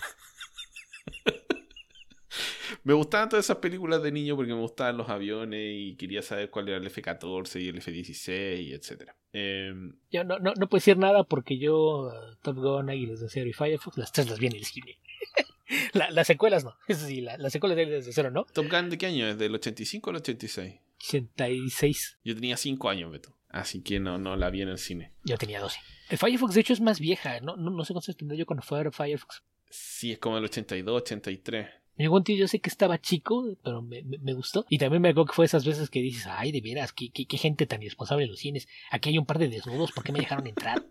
Me gustaban todas esas películas de niño porque me gustaban los aviones y quería saber cuál era el F-14 y el F-16, etc. Yo no puedo decir nada porque yo, Top Gun, Águilas de Acero y Firefox, las tres las vi en el cine. Las secuelas no. Eso sí, las secuelas de Águilas de Acero no. ¿Top Gun de qué año es? ¿Del 85 o el 86? 86. Yo tenía 5 años, Beto. Así que no la vi en el cine. Yo tenía 12. El Firefox, de hecho, es más vieja. No sé cuántos tendría yo cuando fue a ver Firefox. Sí, es como el 82, 83. Mi buen tío, yo sé que estaba chico, pero me gustó. Y también me acuerdo que fue esas veces que dices, ay, de veras, qué gente tan irresponsable en los cines. Aquí hay un par de desnudos, ¿por qué me dejaron entrar?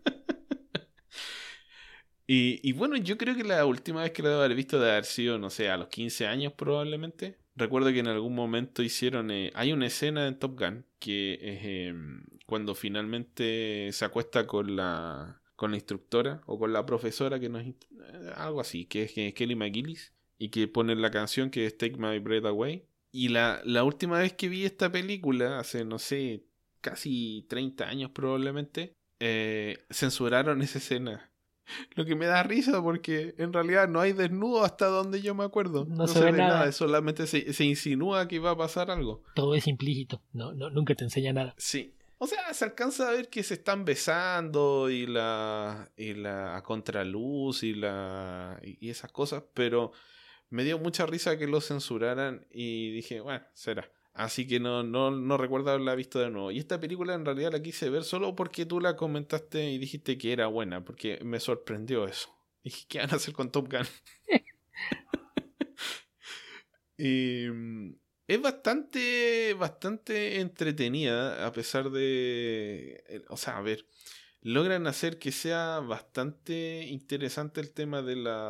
Y bueno, yo creo que la última vez que la debo haber visto debe haber sido, no sé, a los 15 años probablemente. Recuerdo que en algún momento hicieron... hay una escena en Top Gun que es cuando finalmente se acuesta con la instructora o con la profesora que nos... algo así, que es Kelly McGillis y que pone la canción que es Take My Breath Away. Y la última vez que vi esta película, hace, no sé, casi 30 años probablemente, censuraron esa escena. Lo que me da risa porque en realidad no hay desnudo hasta donde yo me acuerdo. No No se se ve ve nada. nada, solamente se insinúa que va a pasar algo. Todo es implícito. Nunca te enseña nada. Sí. O sea, se alcanza a ver que se están besando y la a contraluz y esas cosas, pero me dio mucha risa que lo censuraran y dije, bueno, será. Así que no recuerdo haberla visto de nuevo. Y esta película en realidad la quise ver solo porque tú la comentaste y dijiste que era buena, porque me sorprendió eso. Dije, ¿qué van a hacer con Top Gun? Y es bastante entretenida, a pesar de... O sea, a ver, logran hacer que sea bastante interesante el tema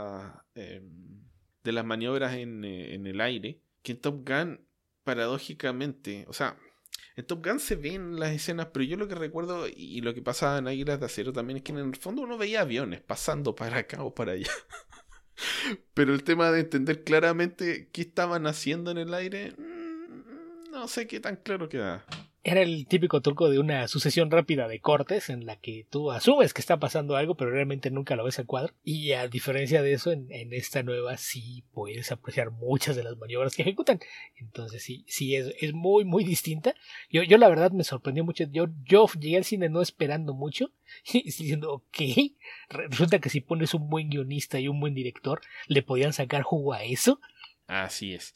de las maniobras en el aire, que en Top Gun, paradójicamente, o sea, en Top Gun se ven las escenas, pero yo lo que recuerdo y lo que pasaba en Águilas de Acero también es que en el fondo uno veía aviones pasando para acá o para allá. Pero el tema de entender claramente qué estaban haciendo en el aire, no sé qué tan claro queda. Era el típico truco de una sucesión rápida de cortes en la que tú asumes que está pasando algo, pero realmente nunca lo ves al cuadro. Y a diferencia de eso, en esta nueva sí puedes apreciar muchas de las maniobras que ejecutan. Entonces sí es muy, muy distinta. Yo la verdad me sorprendió mucho. Yo llegué al cine no esperando mucho y diciendo, ok, resulta que si pones un buen guionista y un buen director, le podían sacar jugo a eso. Así es.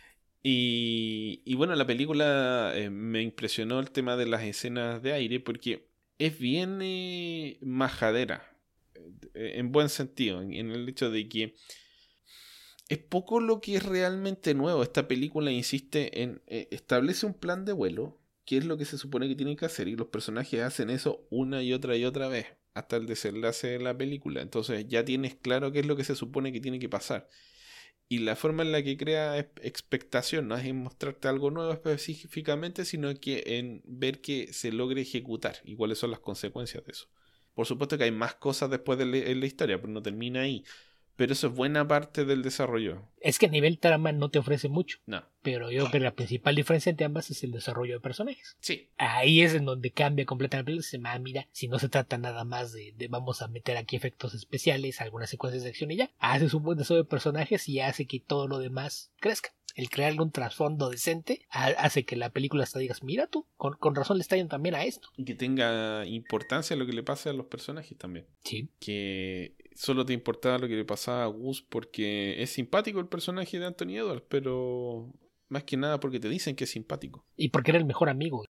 Y bueno, la película me impresionó el tema de las escenas de aire porque es bien majadera, en buen sentido, en el hecho de que es poco lo que es realmente nuevo. Esta película insiste en establece un plan de vuelo, que es lo que se supone que tienen que hacer, y los personajes hacen eso una y otra vez, hasta el desenlace de la película. Entonces ya tienes claro qué es lo que se supone que tiene que pasar. Y la forma en la que crea expectación no es en mostrarte algo nuevo específicamente, sino que en ver que se logre ejecutar y cuáles son las consecuencias de eso. Por supuesto que hay más cosas después en la historia, pero no termina ahí. Pero eso es buena parte del desarrollo. Es que a nivel trama no te ofrece mucho. No. Pero yo creo que la principal diferencia entre ambas es el desarrollo de personajes. Sí. Ahí es en donde cambia completamente. Se mira, si no se trata nada más de vamos a meter aquí efectos especiales, algunas secuencias de acción y ya. Haces un buen desarrollo de personajes y hace que todo lo demás crezca. El crearle un trasfondo decente hace que la película hasta digas, mira tú, con razón le está yendo también a esto. Y que tenga importancia lo que le pasa a los personajes también. Sí. Que solo te importaba lo que le pasaba a Gus porque es simpático el personaje de Anthony Edwards, pero más que nada porque te dicen que es simpático. Y porque era el mejor amigo.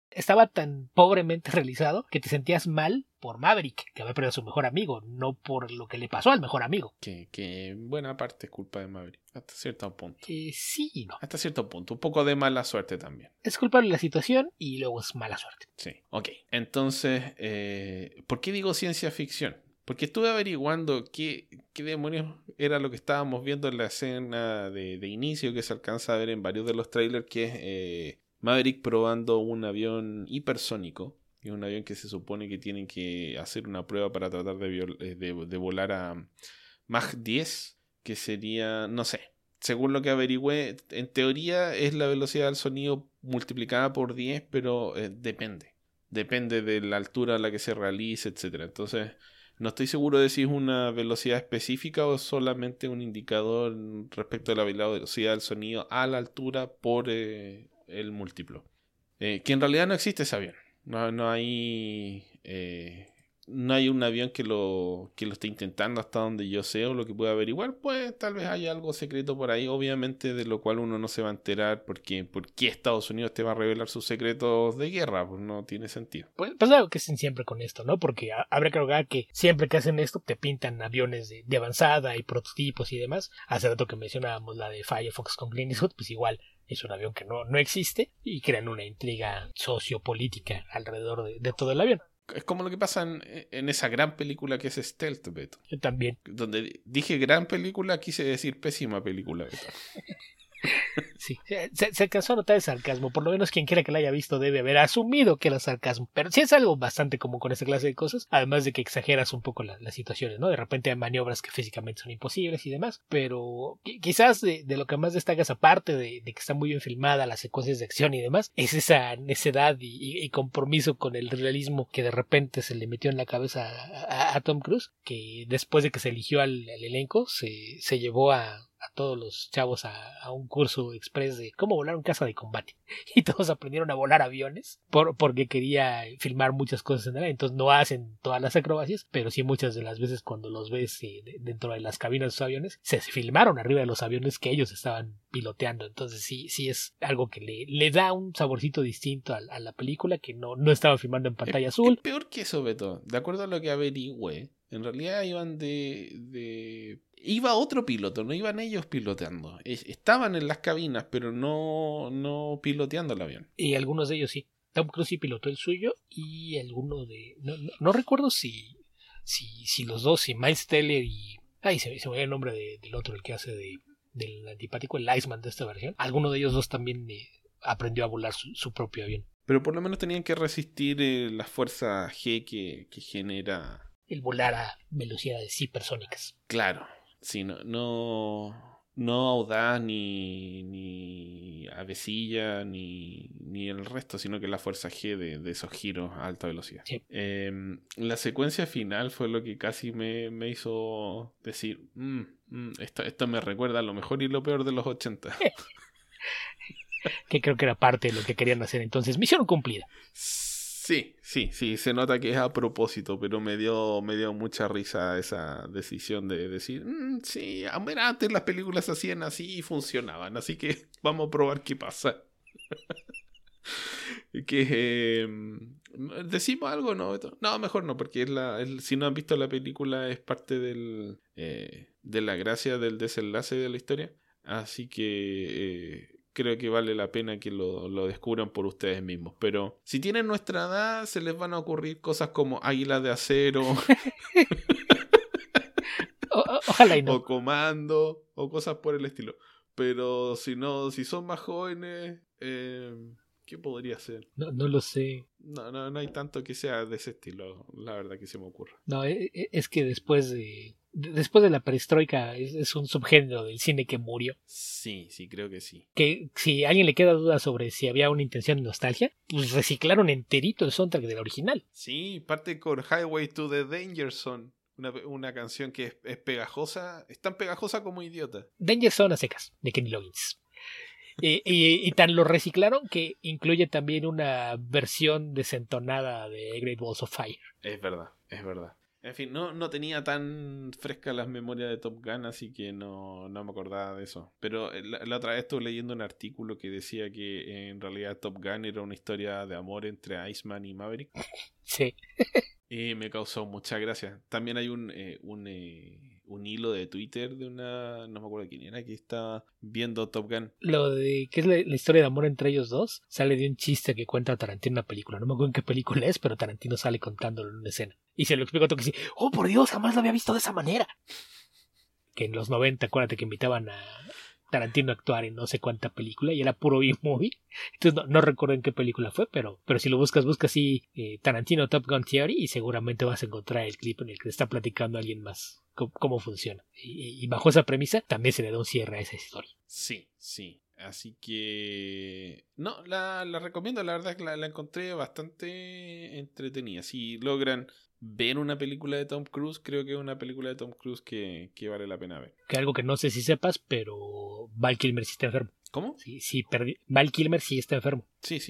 estaba tan pobremente realizado que te sentías mal por Maverick, que había perdido a su mejor amigo, no por lo que le pasó al mejor amigo. Que en buena parte es culpa de Maverick, hasta cierto punto. Sí y no. Hasta cierto punto, un poco de mala suerte también. Es culpable de la situación y luego es mala suerte. Sí, ok. Entonces, ¿por qué digo ciencia ficción? Porque estuve averiguando qué demonios era lo que estábamos viendo en la escena de inicio que se alcanza a ver en varios de los trailers, que es Maverick probando un avión hipersónico. Es un avión que se supone que tienen que hacer una prueba para tratar de volar a Mach 10, que sería, no sé, según lo que averigüé, en teoría es la velocidad del sonido multiplicada por 10, pero depende. Depende de la altura a la que se realice, etc. Entonces, no estoy seguro de si es una velocidad específica o solamente un indicador respecto a la velocidad del sonido a la altura por el múltiplo. Que en realidad no existe ese avión. No hay un avión que lo esté intentando hasta donde yo sé o lo que pueda averiguar. Pues tal vez haya algo secreto por ahí, obviamente, de lo cual uno no se va a enterar porque ¿por qué Estados Unidos te va a revelar sus secretos de guerra? Pues no tiene sentido. Pues algo que hacen siempre con esto, ¿no? Porque habrá que recordar que siempre que hacen esto te pintan aviones de avanzada y prototipos y demás. Hace rato que mencionábamos la de Firefox con Clint Eastwood, pues igual es un avión que no existe y crean una intriga sociopolítica alrededor de todo el avión. Es como lo que pasa en esa gran película que es Stealth, Beto. Yo también. Donde dije gran película, quise decir pésima película, Beto. Sí, se alcanzó a notar el sarcasmo. Por lo menos quien quiera que la haya visto debe haber asumido que era sarcasmo. Pero sí es algo bastante común con esta clase de cosas. Además de que exageras un poco las situaciones, ¿no? De repente hay maniobras que físicamente son imposibles y demás. Pero quizás de lo que más destacas, aparte de que está muy bien filmada, las secuencias de acción y demás, es esa necedad y compromiso con el realismo que de repente se le metió en la cabeza a Tom Cruise, que después de que se eligió al elenco se llevó a todos los chavos a un curso express de cómo volar un caza de combate. Y todos aprendieron a volar aviones porque quería filmar muchas cosas en el aire. Entonces no hacen todas las acrobacias, pero sí muchas de las veces cuando los ves dentro de las cabinas de sus aviones, se filmaron arriba de los aviones que ellos estaban piloteando. Entonces sí es algo que le da un saborcito distinto a la película, que no estaba filmando en pantalla azul. Es peor que eso, Beto. De acuerdo a lo que averigüé, en realidad iban iba otro piloto, no iban ellos piloteando. Estaban en las cabinas, pero no piloteando el avión. Y algunos de ellos sí. Tom Cruise sí pilotó el suyo y alguno de... No recuerdo si los dos, si Miles Teller y... se me olvidó el nombre del otro, el que hace del antipático, el Iceman de esta versión. Alguno de ellos dos también aprendió a volar su propio avión. Pero por lo menos tenían que resistir la fuerza G que genera... El volar a velocidades hipersónicas. Claro. Sí, no audaz ni avecilla ni el resto, sino que la fuerza G de esos giros a alta velocidad. Sí. La secuencia final fue lo que casi me hizo decir, esto me recuerda a lo mejor y lo peor de los 80. Que creo que era parte de lo que querían hacer. Entonces, misión cumplida. Sí, se nota que es a propósito, pero me dio mucha risa esa decisión de decir, sí, antes las películas se hacían así y funcionaban, así que vamos a probar qué pasa. ¿Decimos algo? No, mejor no, porque si no han visto la película es parte de la gracia del desenlace de la historia, así que... creo que vale la pena que lo descubran por ustedes mismos. Pero si tienen nuestra edad, se les van a ocurrir cosas como Águilas de Acero. Ojalá y no. O Comando, o cosas por el estilo. Pero si son más jóvenes, ¿qué podría ser? No lo sé. No hay tanto que sea de ese estilo, la verdad que se me ocurre. No, es que después de la perestroika es un subgénero del cine que murió. Sí, creo que sí. Que si a alguien le queda duda sobre si había una intención de nostalgia, pues reciclaron enterito el soundtrack del original. Sí, parte con Highway to the Danger Zone, una canción que es pegajosa, es tan pegajosa como idiota. Danger Zone a secas, de Kenny Loggins. Y tan lo reciclaron que incluye también una versión desentonada de Great Balls of Fire. Es verdad. En fin, no tenía tan frescas las memorias de Top Gun, así que no me acordaba de eso. Pero la otra vez estuve leyendo un artículo que decía que en realidad Top Gun era una historia de amor entre Iceman y Maverick. Sí. Y me causó mucha gracia. También hay un hilo de Twitter de una... No me acuerdo quién era, que estaba viendo Top Gun. Lo de que es la historia de amor entre ellos dos sale de un chiste que cuenta Tarantino en una película. No me acuerdo en qué película es, pero Tarantino sale contándolo en una escena. Y se lo explico a otro que dice, oh por Dios, jamás lo había visto de esa manera. Que en los 90, acuérdate que invitaban a Tarantino a actuar en no sé cuánta película y era puro B-movie. Entonces no recuerdo en qué película fue, pero si lo buscas así Tarantino Top Gun Theory y seguramente vas a encontrar el clip en el que está platicando a alguien más cómo funciona. Y bajo esa premisa también se le da un cierre a esa historia. Sí. Así que... No, la recomiendo, la verdad es que la encontré bastante entretenida. Si logran ver una película de Tom Cruise, creo que es una película de Tom Cruise que vale la pena ver. Que algo que no sé si sepas, pero Val Kilmer sí está enfermo. ¿Cómo? Sí, Val Kilmer sí está enfermo. Sí.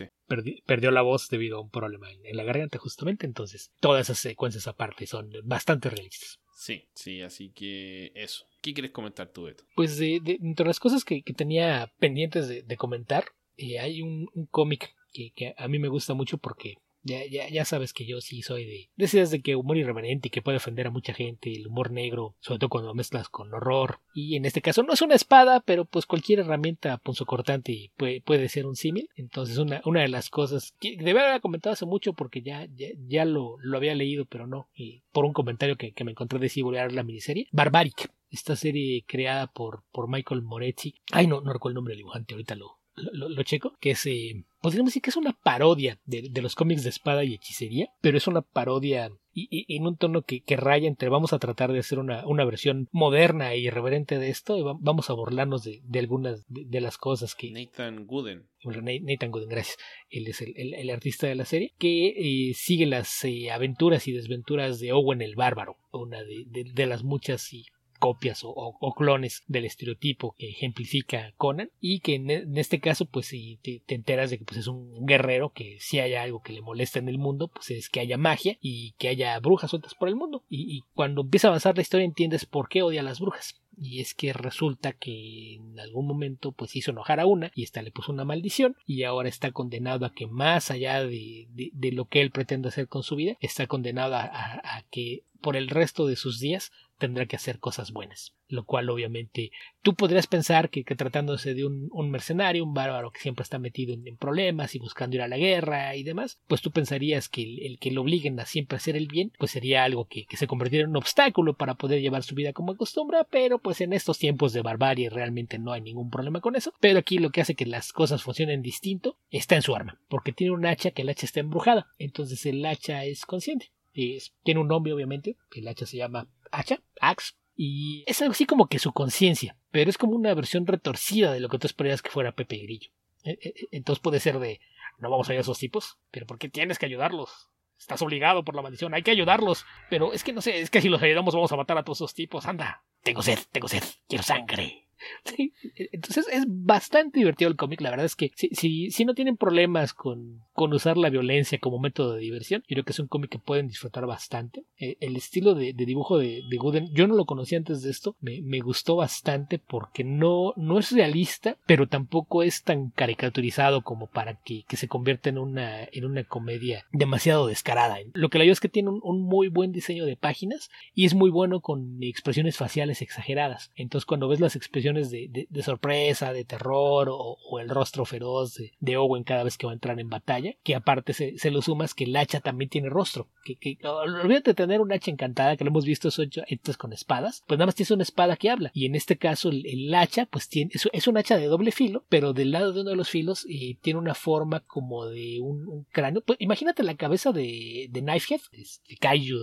Perdió la voz debido a un problema en la garganta justamente, entonces todas esas secuencias aparte son bastante realistas. Sí, así que eso. ¿Qué quieres comentar tú, Beto? Pues entre las cosas que tenía pendientes de comentar, hay un cómic que a mí me gusta mucho porque ya sabes que yo sí soy de esas de que humor irreverente y que puede ofender a mucha gente, el humor negro, sobre todo cuando lo mezclas con horror. Y en este caso no es una espada, pero pues cualquier herramienta punzocortante puede ser un símil. Entonces una de las cosas que debía haber comentado hace mucho porque ya lo había leído, pero no. Y por un comentario que me encontré de si volver a ver la miniserie. Barbaric, esta serie creada por Michael Moretti. Ay, no recuerdo el nombre del dibujante, ahorita lo checo, que es, podríamos decir que es una parodia de los cómics de espada y hechicería, pero es una parodia y en un tono que raya entre vamos a tratar de hacer una versión moderna e irreverente de esto y vamos a burlarnos de algunas de las cosas que... Nathan Gooden. Nathan Gooden, gracias. Él es el artista de la serie, que sigue las aventuras y desventuras de Owen el Bárbaro, una de las muchas copias o clones del estereotipo que ejemplifica Conan y que en este caso pues si te enteras de que pues es un guerrero que si hay algo que le molesta en el mundo pues es que haya magia y que haya brujas sueltas por el mundo y cuando empieza a avanzar la historia entiendes por qué odia a las brujas. Y es que resulta que en algún momento pues hizo enojar a una y esta le puso una maldición y ahora está condenado a que más allá de lo que él pretende hacer con su vida, está condenado a que por el resto de sus días tendrá que hacer cosas buenas. Lo cual obviamente tú podrías pensar que tratándose de un mercenario, un bárbaro que siempre está metido en problemas y buscando ir a la guerra y demás, pues tú pensarías que el que lo obliguen a siempre hacer el bien, pues sería algo que se convirtiera en un obstáculo para poder llevar su vida como acostumbra, pero pues en estos tiempos de barbarie realmente no hay ningún problema con eso. Pero aquí lo que hace que las cosas funcionen distinto está en su arma, porque tiene un hacha que el hacha está embrujada, entonces el hacha es consciente. Tiene un nombre obviamente, el hacha se llama hacha, axe, y es algo así como que su conciencia, pero es como una versión retorcida de lo que tú esperarías que fuera Pepe Grillo. Entonces puede ser de, no vamos a ir a esos tipos, pero ¿por qué tienes que ayudarlos? Estás obligado por la maldición, hay que ayudarlos, pero es que no sé, es que si los ayudamos vamos a matar a todos esos tipos, anda, tengo sed, quiero sangre. Sí, entonces es bastante divertido el cómic. La verdad es que si no tienen problemas con usar la violencia como método de diversión, yo creo que es un cómic que pueden disfrutar bastante. El estilo de dibujo de Gooden, yo no lo conocía antes de esto, me gustó bastante porque no es realista, pero tampoco es tan caricaturizado como para que se convierta en una comedia demasiado descarada. Lo que le digo es que tiene un muy buen diseño de páginas y es muy bueno con expresiones faciales exageradas. Entonces cuando ves las expresiones de sorpresa, de terror o el rostro feroz de Owen cada vez que va a entrar en batalla, que aparte se lo sumas que el hacha también tiene rostro, que olvídate de tener un hacha encantada que lo hemos visto hechas con espadas, pues nada más tienes una espada que habla y en este caso el hacha pues es un hacha de doble filo, pero del lado de uno de los filos tiene una forma como de un cráneo. Pues imagínate la cabeza de Knifehead, de Kaiju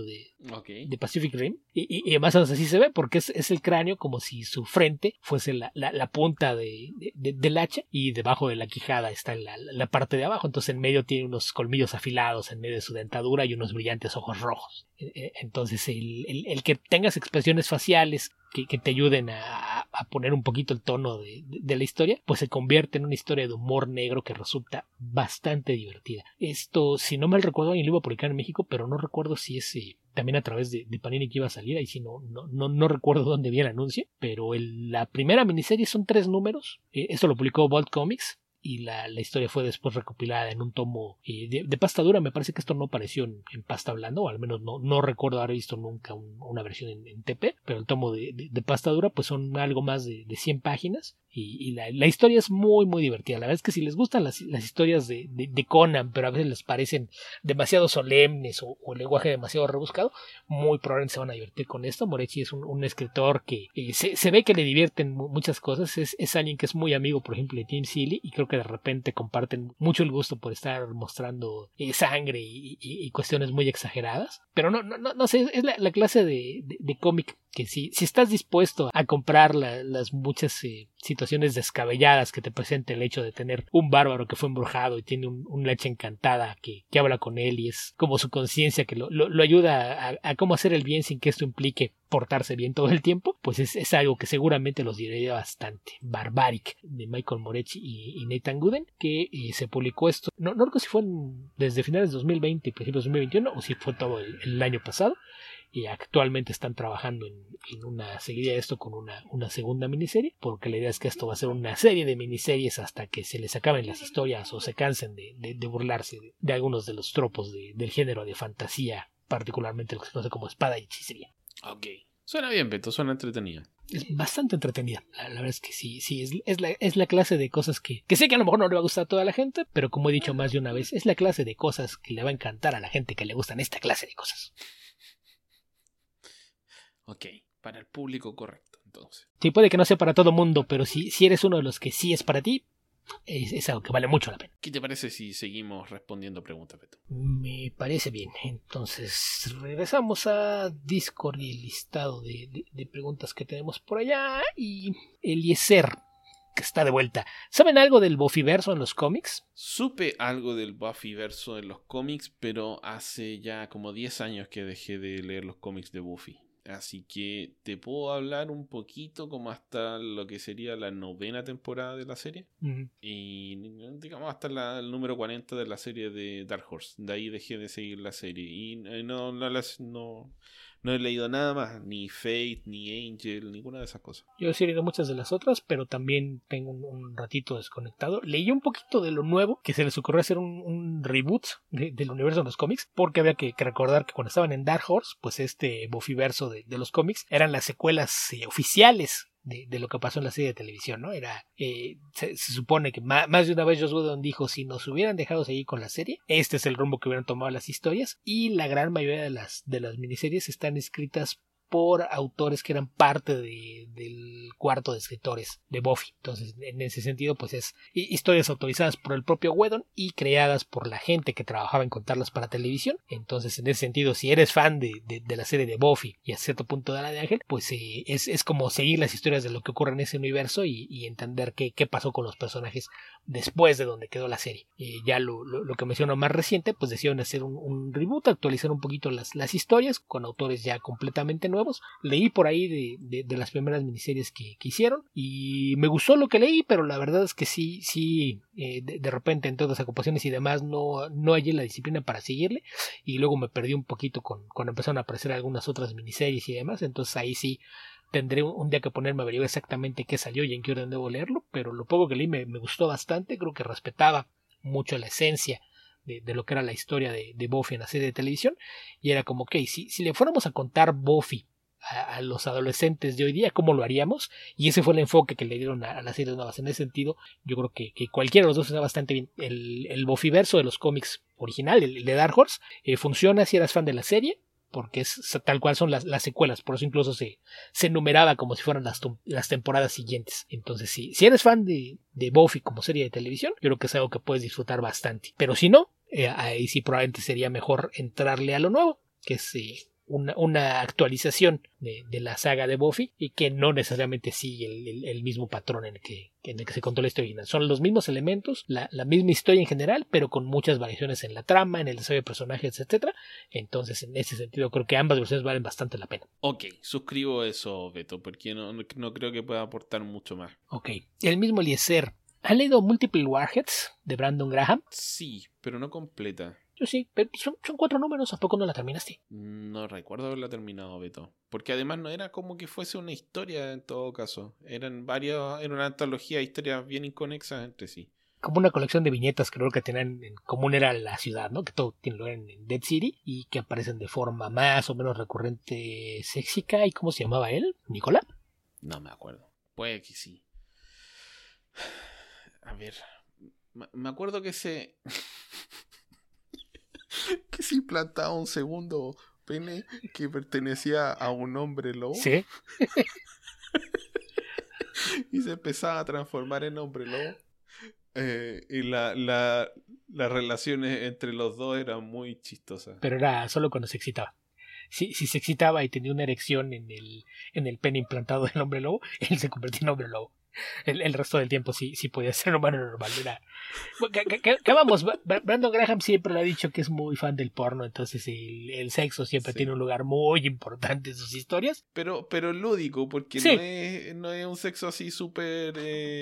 de Pacific Rim y además así se ve porque es el cráneo como si su frente fuese la punta del hacha y debajo de la quijada está la parte de abajo, entonces en medio tiene unos colmillos afilados en medio de su dentadura y unos brillantes ojos rojos. Entonces el que tengas expresiones faciales que te ayuden a poner un poquito el tono de la historia, pues se convierte en una historia de humor negro que resulta bastante divertida. Esto, si no mal recuerdo, hay un libro publicado en México, pero no recuerdo si es también a través de Panini que iba a salir, ahí sí no recuerdo dónde vi el anuncio, pero la primera miniserie son 3 números, esto lo publicó Bolt Comics, y la historia fue después recopilada en un tomo de pasta dura. Me parece que esto no apareció en pasta blanda, o al menos no recuerdo haber visto nunca una versión en TP, pero el tomo de pasta dura pues son algo más de 100 páginas y la historia es muy muy divertida. La verdad es que si les gustan las historias de Conan, pero a veces les parecen demasiado solemnes o el lenguaje demasiado rebuscado, muy probablemente se van a divertir con esto. Moretti es un escritor que se ve que le divierten muchas cosas. Es alguien que es muy amigo, por ejemplo, de Tim Seeley, y creo que de repente comparten mucho el gusto por estar mostrando sangre y cuestiones muy exageradas. Pero no sé, es la clase de cómic que si estás dispuesto a comprar las muchas situaciones descabelladas que te presenta el hecho de tener un bárbaro que fue embrujado y tiene un leche encantada que habla con él, y es como su conciencia que lo ayuda a cómo hacer el bien sin que esto implique portarse bien todo el tiempo, pues es algo que seguramente los diría bastante. Barbaric, de Michael Moretti y Nathan Gooden, que se publicó esto, no recuerdo si fue desde finales de 2020 y principios de 2021 o si fue todo el año pasado. Y actualmente están trabajando en una seguida de esto con una segunda miniserie, porque la idea es que esto va a ser una serie de miniseries hasta que se les acaben las historias o se cansen de burlarse de algunos de los tropos del género de fantasía, particularmente lo que se conoce como espada y hechicería. Ok. Suena bien, Beto, suena entretenida. Es bastante entretenida. La verdad es que sí, es la clase de cosas que sé que a lo mejor no le va a gustar a toda la gente, pero como he dicho más de una vez, es la clase de cosas que le va a encantar a la gente que le gustan esta clase de cosas. Ok, para el público correcto, entonces. Sí, puede que no sea para todo mundo, pero si eres uno de los que sí es para ti, es algo que vale mucho la pena. ¿Qué te parece si seguimos respondiendo preguntas, Beto? Me parece bien. Entonces regresamos a Discord y el listado de preguntas que tenemos por allá. Y Eliezer, que está de vuelta. ¿Saben algo del Buffyverso en los cómics? Supe algo del Buffyverso en los cómics, pero hace ya como 10 años que dejé de leer los cómics de Buffy. Así que te puedo hablar un poquito como hasta lo que sería la 9ª temporada de la serie. Y digamos hasta el número 40 de la serie de Dark Horse. De ahí dejé de seguir la serie. Y no he leído nada más. Ni Fate, ni Angel, ninguna de esas cosas. Yo sí he leído muchas de las otras, pero también tengo un ratito desconectado. Leí un poquito de lo nuevo, que se les ocurrió hacer un reboot del universo de los cómics, porque había que recordar que cuando estaban en Dark Horse, pues este Buffyverso de los cómics eran las secuelas oficiales de lo que pasó en la serie de televisión, ¿no? Era se supone que más de una vez Joss Whedon dijo, si nos hubieran dejado seguir con la serie, este es el rumbo que hubieran tomado las historias, y la gran mayoría de las miniseries están escritas por autores que eran parte del cuarto de escritores de Buffy. Entonces, en ese sentido, pues es historias autorizadas por el propio Whedon y creadas por la gente que trabajaba en contarlas para televisión. Entonces, en ese sentido, si eres fan de la serie de Buffy y a cierto punto de la de Ángel, pues es como seguir las historias de lo que ocurre en ese universo y entender qué pasó con los personajes después de donde quedó la serie. Ya lo que menciono más reciente, pues decidieron hacer un reboot, actualizar un poquito las historias con autores ya completamente nuevos. Leí por ahí de las primeras miniseries que hicieron y me gustó lo que leí, pero la verdad es que sí de repente entre otras ocupaciones y demás no hallé la disciplina para seguirle, y luego me perdí un poquito cuando empezaron a aparecer algunas otras miniseries y demás. Entonces ahí sí tendré un día que ponerme a averiguar exactamente qué salió y en qué orden debo leerlo, pero lo poco que leí me gustó bastante. Creo que respetaba mucho la esencia de lo que era la historia de Buffy en la serie de televisión, y era como, ok, si le fuéramos a contar Buffy a los adolescentes de hoy día, ¿cómo lo haríamos? Y ese fue el enfoque que le dieron a las series nuevas. En ese sentido, yo creo que cualquiera de los dos está bastante bien. El Buffyverso de los cómics original, el de Dark Horse, funciona si eras fan de la serie, porque es tal cual son las secuelas, por eso incluso se enumeraba como si fueran las temporadas siguientes. Entonces, si eres fan de Buffy como serie de televisión, yo creo que es algo que puedes disfrutar bastante. Pero si no, ahí sí probablemente sería mejor entrarle a lo nuevo, que es una actualización de la saga de Buffy, y que no necesariamente sigue el mismo patrón en el que se contó la historia original. Son los mismos elementos, la misma historia en general, pero con muchas variaciones en la trama, en el desarrollo de personajes, etc. Entonces, en ese sentido, creo que ambas versiones valen bastante la pena. Ok, suscribo eso, Beto, porque no creo que pueda aportar mucho más. Ok, el mismo Eliezer, ¿ha leído Multiple Warheads de Brandon Graham? Sí, pero no completa. Yo sí, pero son 4 números, ¿a poco no la terminaste? No recuerdo haberla terminado, Beto. Porque además no era como que fuese una historia en todo caso. Era una antología de historias bien inconexas entre sí. Como una colección de viñetas que creo que tenían en común era la ciudad, ¿no? Que todo tiene lugar en Dead City y que aparecen de forma más o menos recurrente Sexica. ¿Y cómo se llamaba él? ¿Nicola? No me acuerdo. Puede que sí. A ver. Me acuerdo que que se implantaba un segundo pene que pertenecía a un hombre lobo. Sí. Y se empezaba a transformar en hombre lobo. Y las relaciones entre los dos eran muy chistosas. Pero era solo cuando se excitaba. Si se excitaba y tenía una erección en el pene implantado del hombre lobo, él se convertía en hombre lobo. El resto del tiempo sí podía ser humano normal. Era... ¿Qué vamos? Brandon Graham siempre le ha dicho que es muy fan del porno, entonces el sexo siempre tiene un lugar muy importante en sus historias. Pero lúdico, porque no es un sexo así súper...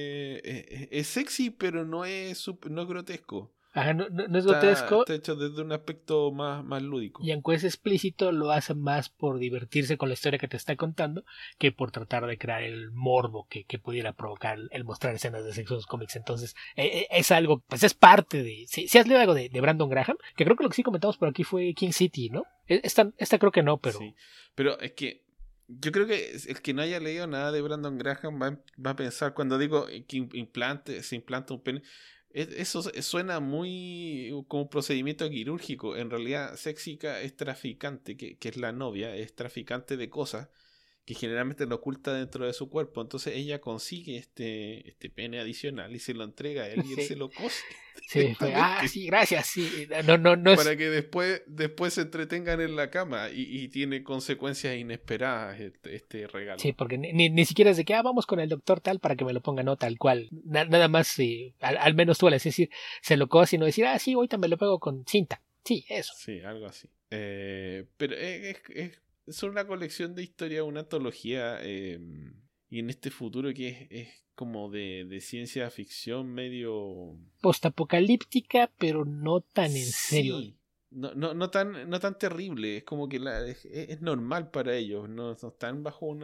es sexy, pero no es grotesco. Ajá, no es grotesco. Está hecho desde un aspecto más lúdico. Y aunque es explícito, lo hace más por divertirse con la historia que te está contando que por tratar de crear el morbo que pudiera provocar el mostrar escenas de sexo en los cómics. Entonces, es algo, pues es parte de... Si has leído algo de Brandon Graham, que creo que lo que sí comentamos por aquí fue King City, ¿no? Esta creo que no, pero... Sí, pero es que yo creo que el que no haya leído nada de Brandon Graham va a pensar, cuando digo que se implanta un pene... Eso suena muy como un procedimiento quirúrgico. En realidad, Sexica es traficante, que es la novia, es traficante de cosas que generalmente lo oculta dentro de su cuerpo. Entonces ella consigue este pene adicional y se lo entrega a él y él se lo cose. Sí, sí, gracias. Sí. No es... Para que después se entretengan en la cama y tiene consecuencias inesperadas este regalo. Sí, porque ni siquiera es de que vamos con el doctor tal para que me lo ponga, no tal cual. Nada más, al menos tú, es decir, se lo cose y no decir, sí, ahorita me lo pego con cinta. Sí, eso. Sí, algo así. Pero es una colección de historias, una antología, y en este futuro que es como de ciencia ficción medio... Postapocalíptica, pero no tan en serio. No tan terrible, es como que es normal para ellos, no están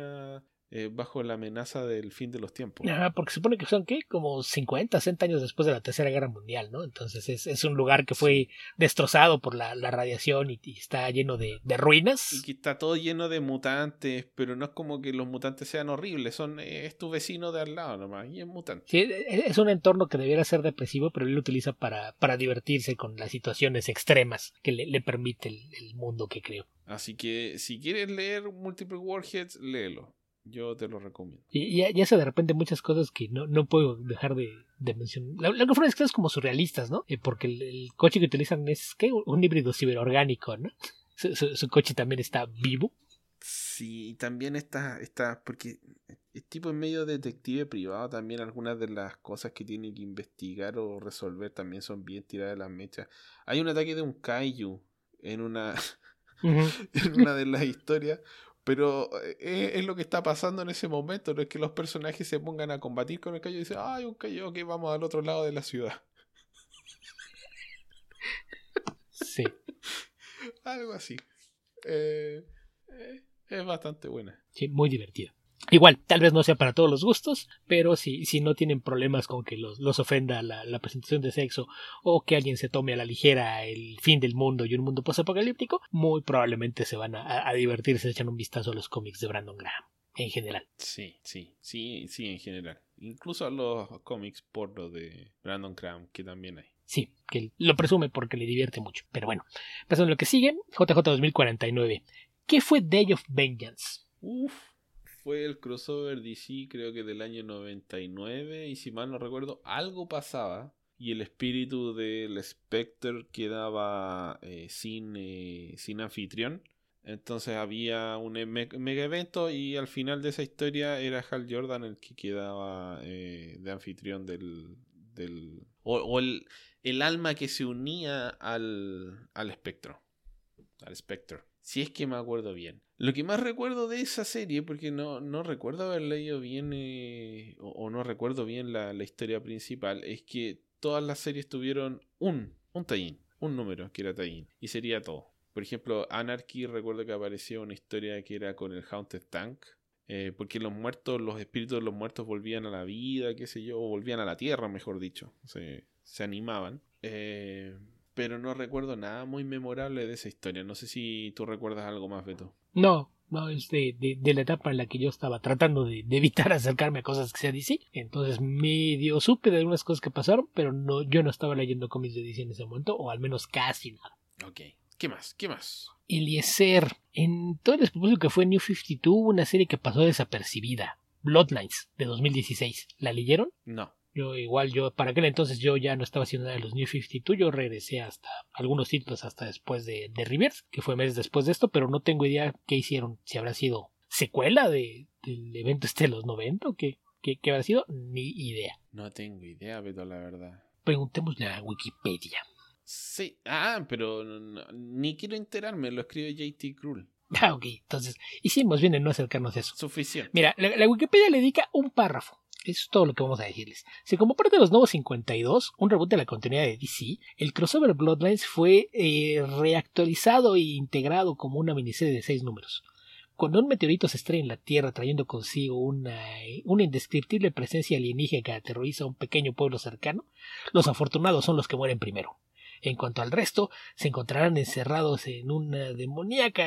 bajo la amenaza del fin de los tiempos. Porque se supone que son, ¿qué? Como 50, 60 años después de la Tercera Guerra Mundial, ¿no? Entonces es un lugar que fue destrozado por la radiación y está lleno de ruinas. Y que está todo lleno de mutantes, pero no es como que los mutantes sean horribles, es tu vecino de al lado nomás, y es mutante. Sí, es un entorno que debiera ser depresivo, pero él lo utiliza para divertirse con las situaciones extremas que le permite el mundo que creó. Así que si quieres leer Multiple Warheads, léelo. Yo te lo recomiendo. Y hace de repente muchas cosas que no puedo dejar de mencionar. Lo que fueron es cosas como surrealistas, ¿no? Porque el coche que utilizan es ¿qué? Un híbrido ciberorgánico, ¿no? Su coche también está vivo. Sí, también está porque es tipo en medio detective privado. También algunas de las cosas que tiene que investigar o resolver también son bien tiradas de las mechas. Hay un ataque de un kaiju en una en una de las historias. Pero es lo que está pasando en ese momento. No es que los personajes se pongan a combatir con el kaiju y dicen, ¡ay, un kaiju! Ok, vamos al otro lado de la ciudad. Sí. Algo así. Es bastante buena. Sí, muy divertida. Igual, tal vez no sea para todos los gustos, pero si no tienen problemas con que los ofenda la presentación de sexo o que alguien se tome a la ligera el fin del mundo y un mundo postapocalíptico, muy probablemente se van a divertir si echan un vistazo a los cómics de Brandon Graham, en general. Sí, en general. Incluso a los cómics porno de Brandon Graham, que también hay. Sí, que lo presume porque le divierte mucho. Pero bueno, pasando a lo que sigue, JJ 2049. ¿Qué fue Day of Vengeance? Fue el crossover DC, creo que del año 99, y si mal no recuerdo, algo pasaba y el espíritu del Spectre quedaba sin anfitrión. Entonces había un mega evento y al final de esa historia era Hal Jordan el que quedaba de anfitrión o el alma que se unía al espectro, al Spectre. Si es que me acuerdo bien. Lo que más recuerdo de esa serie, porque no recuerdo haber leído bien o no recuerdo bien la historia principal, es que todas las series tuvieron un tie-in. Un número que era tie-in. Y sería todo. Por ejemplo, Anarchy, recuerdo que apareció una historia que era con el Haunted Tank. Porque los espíritus de los muertos volvían a la vida, qué sé yo, o volvían a la tierra, mejor dicho. Se animaban. Pero no recuerdo nada muy memorable de esa historia. No sé si tú recuerdas algo más, Beto. No, es de la etapa en la que yo estaba tratando de evitar acercarme a cosas que sea DC. Entonces medio supe de algunas cosas que pasaron, pero no, yo no estaba leyendo cómics de DC en ese momento, o al menos casi nada. Ok. ¿Qué más? ¿Qué más? Eliezer, en todo el despropósito que fue New 52, hubo una serie que pasó desapercibida. Bloodlines, de 2016. ¿La leyeron? No. Para aquel entonces yo ya no estaba haciendo nada de los New 52, yo regresé hasta algunos títulos hasta después de Rebirth, que fue meses después de esto, pero no tengo idea qué hicieron, si habrá sido secuela del evento de los 90 o qué habrá sido, ni idea. No tengo idea, Beto, la verdad. Preguntémosle a Wikipedia. Sí, pero ni quiero enterarme, lo escribe J.T. Krull. Ok, entonces hicimos bien en no acercarnos a eso. Suficiente. Mira, la Wikipedia le dedica un párrafo. Eso es todo lo que vamos a decirles. Si como parte de los nuevos 52, un reboot de la continuidad de DC, el crossover Bloodlines fue reactualizado e integrado como una miniserie de 6 números. Cuando un meteorito se estrella en la Tierra trayendo consigo una indescriptible presencia alienígena que aterroriza a un pequeño pueblo cercano, los afortunados son los que mueren primero. En cuanto al resto, se encontrarán encerrados en una demoníaca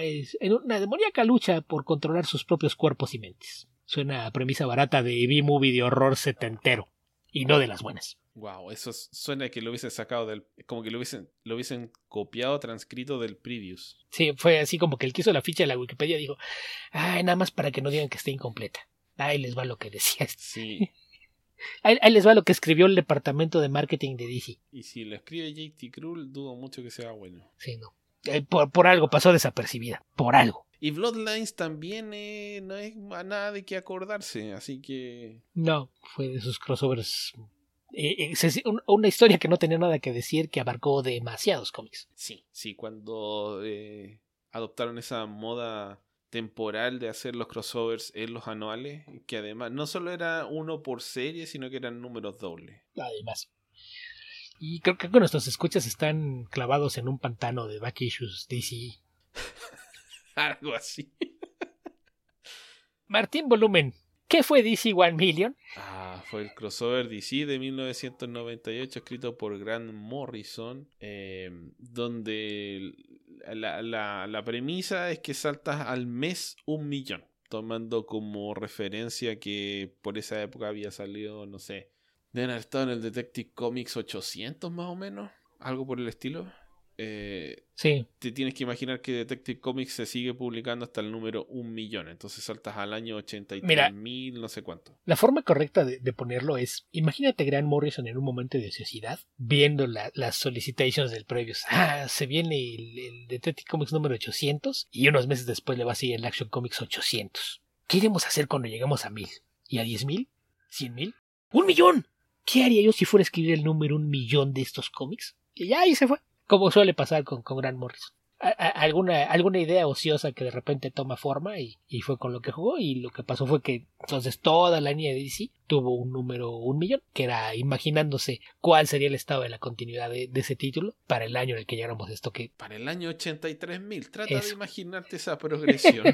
lucha por controlar sus propios cuerpos y mentes. Suena a premisa barata de B-movie de horror setentero, y no de las buenas. Wow, eso suena que lo hubiesen sacado como que lo hubiesen copiado, transcrito del Previous. Sí, fue así como que el que hizo la ficha de la Wikipedia dijo, ay, nada más para que no digan que esté incompleta. Ahí les va lo que decía. Sí. Ahí les va lo que escribió el departamento de marketing de DC. Y si lo escribe J.T. Krull, dudo mucho que sea bueno. Sí, no. Por algo pasó desapercibida. Por algo. Y Bloodlines también no es nada de qué acordarse, así que... No, fue de esos crossovers... una historia que no tenía nada que decir, que abarcó demasiados cómics. Sí, cuando adoptaron esa moda temporal de hacer los crossovers en los anuales, que además no solo era uno por serie, sino que eran números dobles. Además. Y creo que nuestros escuchas están clavados en un pantano de back issues DC. Algo así. Martín Volumen, ¿qué fue DC 1 Million? Fue el crossover DC de 1998 escrito por Grant Morrison, donde la premisa es que saltas al mes 1.000.000, tomando como referencia que por esa época había salido, no sé, deben haber estado en el Detective Comics 800 más o menos, algo por el estilo. Sí. Te tienes que imaginar que Detective Comics se sigue publicando hasta el número 1.000.000, entonces saltas al año 83.000, no sé cuánto. La forma correcta de ponerlo es, imagínate Grant Morrison en un momento de ociosidad, viendo las solicitations del Previous. Se viene el Detective Comics número 800 y unos meses después le va a seguir el Action Comics 800. ¿Qué iremos a hacer cuando lleguemos a 1.000? ¿Y a 10.000? ¿100.000? ¡1.000.000! ¿Qué haría yo si fuera a escribir el número 1.000.000 de estos cómics? Y ya ahí se fue. Como suele pasar con Grant Morrison. Alguna idea ociosa que de repente toma forma y fue con lo que jugó, y lo que pasó fue que entonces toda la línea de DC tuvo un número 1.000.000, que era imaginándose cuál sería el estado de la continuidad de ese título para el año en el que llegáramos a esto que... Para el año 83.000, trata de imaginarte esa progresión.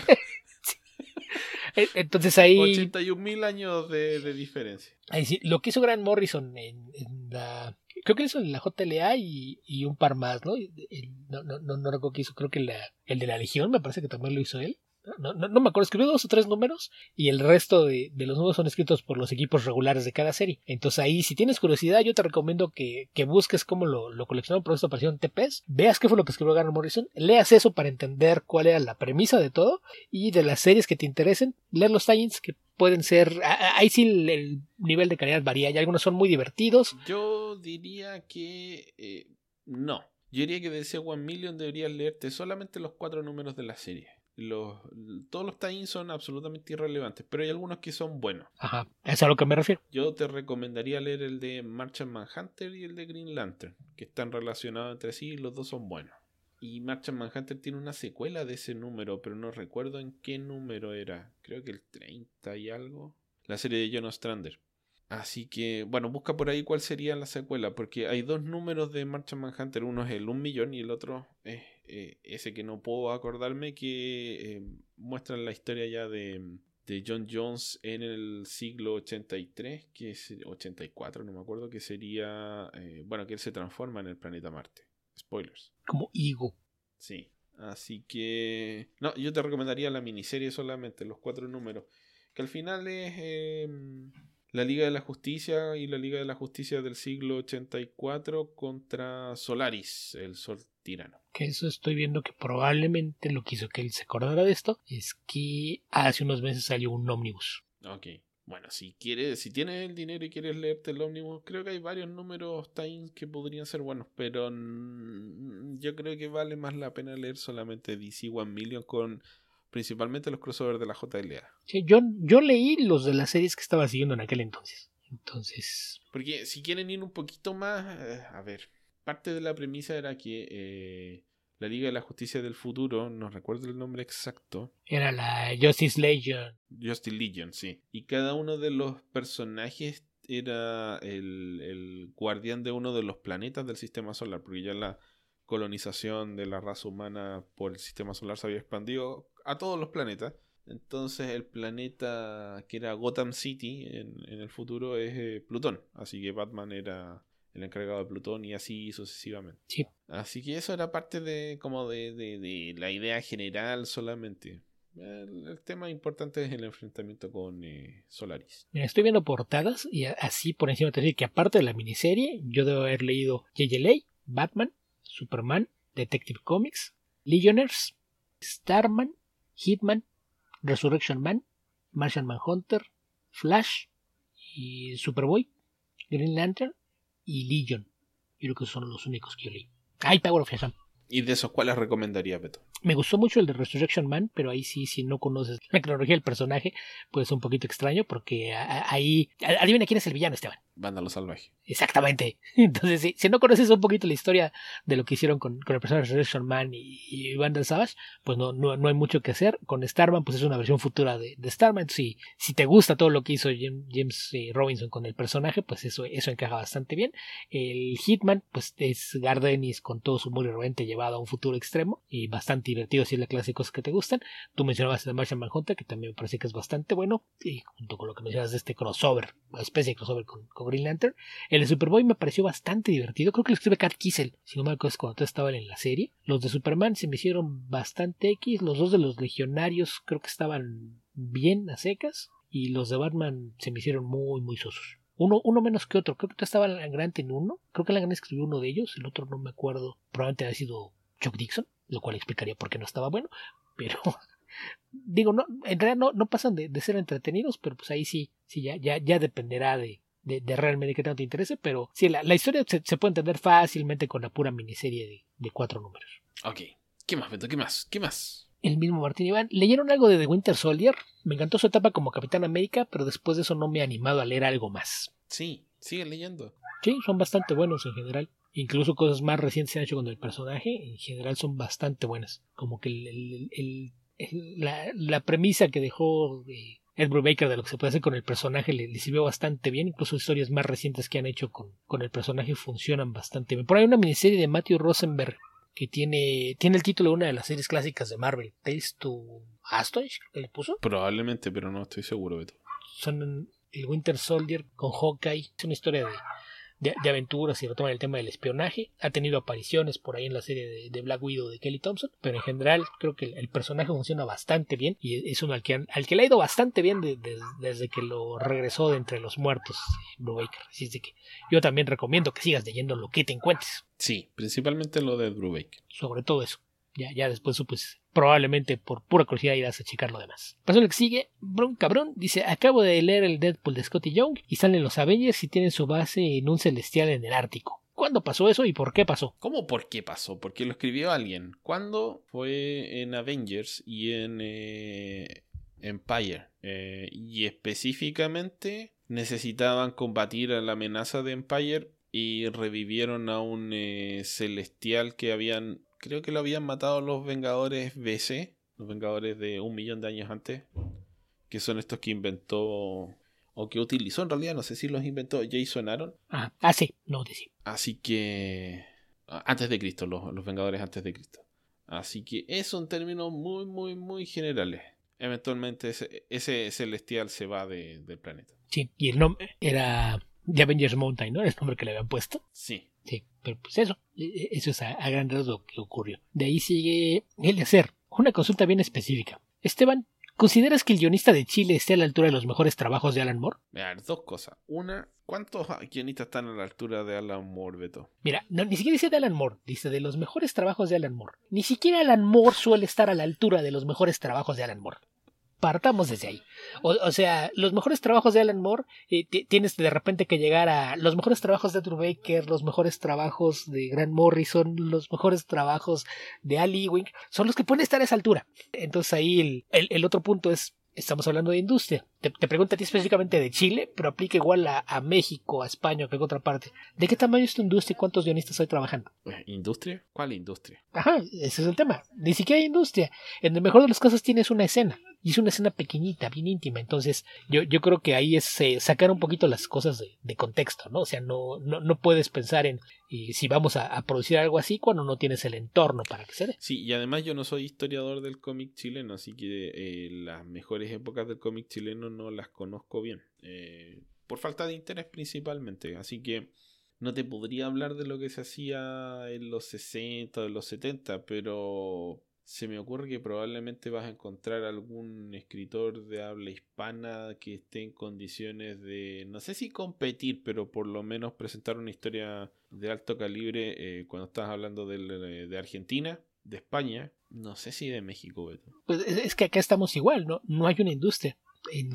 Entonces ahí... 81.000 años de diferencia. Ahí sí, lo que hizo Grant Morrison en la... Creo que hizo la JLA y un par más, ¿no? No recuerdo qué hizo, creo que el de la Legión me parece que también lo hizo él. No me acuerdo, escribió 2 o 3 números y el resto de los números son escritos por los equipos regulares de cada serie. Entonces ahí, si tienes curiosidad, yo te recomiendo que busques cómo lo coleccionaron, por eso aparecieron TPs, veas qué fue lo que escribió Grant Morrison, leas eso para entender cuál era la premisa de todo, y de las series que te interesen, leer los tie-ins que pueden ser... Ahí sí el nivel de calidad varía, y algunos son muy divertidos. Yo diría que... no. Yo diría que de ese 1.000.000 deberías leerte solamente los 4 números de la serie. Todos los tie-ins son absolutamente irrelevantes, pero hay algunos que son buenos. Ajá, es a lo que me refiero. Yo te recomendaría leer el de Martian Manhunter y el de Green Lantern, que están relacionados entre sí y los dos son buenos. Y Martian Manhunter tiene una secuela de ese número, pero no recuerdo en qué número era. Creo que el 30 y algo. La serie de John Ostrander. Así que, bueno, busca por ahí cuál sería la secuela, porque hay dos números de Martian Manhunter, uno es el 1.000.000 y el otro es ese que no puedo acordarme, que muestran la historia ya de John Jones en el siglo 83, que es 84, no me acuerdo, que sería, bueno, que él se transforma en el planeta Marte. Spoilers. Como Igo. Sí, así que... No, yo te recomendaría la miniserie solamente, los 4 números, que al final es la Liga de la Justicia y la Liga de la Justicia del siglo 84 contra Solaris, el Sol Tirano. Que eso estoy viendo que probablemente lo que hizo que él se acordara de esto es que hace unos meses salió un ómnibus. Ok. Bueno, si tienes el dinero y quieres leerte el ómnibus, creo que hay varios números times que podrían ser buenos, pero yo creo que vale más la pena leer solamente DC 1.000.000 con principalmente los crossovers de la JLA. Sí, yo leí los de las series que estaba siguiendo en aquel entonces. Entonces, Porque si quieren ir un poquito más, a ver, parte de la premisa era que la Liga de la Justicia del Futuro, no recuerdo el nombre exacto, era la Justice Legion. Justice Legion, sí. Y cada uno de los personajes era el guardián de uno de los planetas del sistema solar, porque ya la colonización de la raza humana por el sistema solar se había expandido a todos los planetas. Entonces el planeta que era Gotham City en el futuro es Plutón. Así que Batman era el encargado de Plutón y así sucesivamente. Sí. Así que eso era parte de como de la idea general solamente. El tema importante es el enfrentamiento con Solaris. Mira, estoy viendo portadas y así por encima te digo que aparte de la miniserie, yo debo haber leído JLA, Batman, Superman, Detective Comics, Legionnaires, Starman, Hitman, Resurrection Man, Martian Manhunter, Flash y Superboy, Green Lantern y Legion. Yo creo que esos son los únicos que yo leí. ¡Ay, Power of Shazam! ¿Y de esos cuáles recomendaría, Beto? Me gustó mucho el de Resurrection Man, pero ahí sí, si no conoces la cronología del personaje, puede ser un poquito extraño porque ahí... Adivina quién es el villano, Esteban. Vándalo salvaje. Exactamente. Entonces, si no conoces un poquito la historia de lo que hicieron con el personaje de Resurrection Man y Vandal Savage, pues no hay mucho que hacer. Con Starman, pues es una versión futura de Starman. Entonces, si te gusta todo lo que hizo James Robinson con el personaje, pues eso encaja bastante bien. El Hitman, pues es Gardenis con todo su humor irreverente llevado a un futuro extremo y bastante divertido si es la clase de cosas que te gustan. Tú mencionabas el Martian Manhunter, que también me parece que es bastante bueno, y junto con lo que mencionas de este crossover, una especie de crossover con Green Lantern. El de Superboy me pareció bastante divertido, creo que lo escribe Kat Kissel, si no me acuerdo, cuando tú estabas en la serie. Los de Superman se me hicieron bastante X, los dos de los Legionarios creo que estaban bien a secas, y los de Batman se me hicieron muy muy sosos. Uno menos que otro, creo que estaba Grant en uno, creo que Grant escribió uno de ellos, el otro no me acuerdo, probablemente había sido Chuck Dixon, lo cual explicaría por qué no estaba bueno, pero digo, no, en realidad no pasan de ser entretenidos, pero pues ahí sí ya dependerá de realmente qué tanto te interese, pero sí, la historia se puede entender fácilmente con la pura miniserie de 4 números. Ok, ¿qué más, Beto? ¿Qué más? El mismo Martín Iván, ¿leyeron algo de The Winter Soldier? Me encantó su etapa como Capitán América, pero después de eso no me he animado a leer algo más. Sí, sigue leyendo. Sí, son bastante buenos en general. Incluso cosas más recientes se han hecho con el personaje, en general son bastante buenas. Como que la premisa que dejó Ed Brubaker de lo que se puede hacer con el personaje le sirvió bastante bien. Incluso historias más recientes que han hecho con el personaje funcionan bastante bien. Por ahí hay una miniserie de Matthew Rosenberg que tiene el título de una de las series clásicas de Marvel, Tales to Astonish, creo que le puso. Probablemente, pero no estoy seguro, Beto. Son el Winter Soldier con Hawkeye. Es una historia de aventuras y retoman el tema del espionaje. Ha tenido apariciones por ahí en la serie de Black Widow de Kelly Thompson, pero en general creo que el personaje funciona bastante bien y es uno al que le ha ido bastante bien desde que lo regresó de entre los muertos Brubaker. Así es de que yo también recomiendo que sigas leyendo lo que te encuentres. Sí, principalmente lo de Brubaker. Sobre todo eso. Ya después, pues, probablemente por pura curiosidad irás a checar lo demás. Pasó lo que sigue. Bron Cabrón dice: acabo de leer el Deadpool de Scotty Young y salen los Avengers y tienen su base en un celestial en el Ártico. ¿Cuándo pasó eso y por qué pasó? ¿Cómo por qué pasó? Porque lo escribió alguien. ¿Cuándo? Fue en Avengers y en Empire. Y específicamente necesitaban combatir a la amenaza de Empire y revivieron a un celestial que creo que lo habían matado los Vengadores BC, los Vengadores de 1.000.000 de años antes, que son estos que inventó o que utilizó en realidad, no sé si los inventó Jason Aaron. Sí, no, sí. Así que antes de Cristo, los Vengadores antes de Cristo. Así que es un término muy, muy, muy generales. Eventualmente ese celestial se va del planeta. Sí, y el nombre era The Avengers Mountain, ¿no? El nombre que le habían puesto. Sí. Sí, pero pues eso es a grandes rasgos lo que ocurrió. De ahí sigue Eliezer, una consulta bien específica. Esteban, ¿consideras que el guionista de Chile esté a la altura de los mejores trabajos de Alan Moore? Mira, dos cosas. Una, ¿cuántos guionistas están a la altura de Alan Moore, Beto? Mira, no, ni siquiera dice de Alan Moore, dice de los mejores trabajos de Alan Moore. Ni siquiera Alan Moore suele estar a la altura de los mejores trabajos de Alan Moore. Partamos desde ahí. O sea, los mejores trabajos de Alan Moore, tienes de repente que llegar a los mejores trabajos de Drew Baker, los mejores trabajos de Grant Morrison, los mejores trabajos de Al Ewing, son los que pueden estar a esa altura. Entonces ahí el otro punto es, estamos hablando de industria. Te pregunto a ti específicamente de Chile, pero aplica igual a México, a España o a cualquier otra parte. ¿De qué tamaño es tu industria y cuántos guionistas hay trabajando? ¿Industria? ¿Cuál industria? Ajá, ese es el tema. Ni siquiera hay industria. En el mejor de los casos tienes una escena. Y es una escena pequeñita, bien íntima. Entonces, yo creo que ahí es sacar un poquito las cosas de contexto, ¿no? O sea, no puedes pensar en si vamos a producir algo así cuando no tienes el entorno para que se dé. Sí, y además yo no soy historiador del cómic chileno, así que las mejores épocas del cómic chileno no las conozco bien. Por falta de interés principalmente. Así que no te podría hablar de lo que se hacía en los 60 o en los 70, pero se me ocurre que probablemente vas a encontrar algún escritor de habla hispana que esté en condiciones de, no sé si competir, pero por lo menos presentar una historia de alto calibre cuando estás hablando de Argentina, de España, no sé si de México, Beto. Pues es que acá estamos igual, ¿no? No hay una industria. En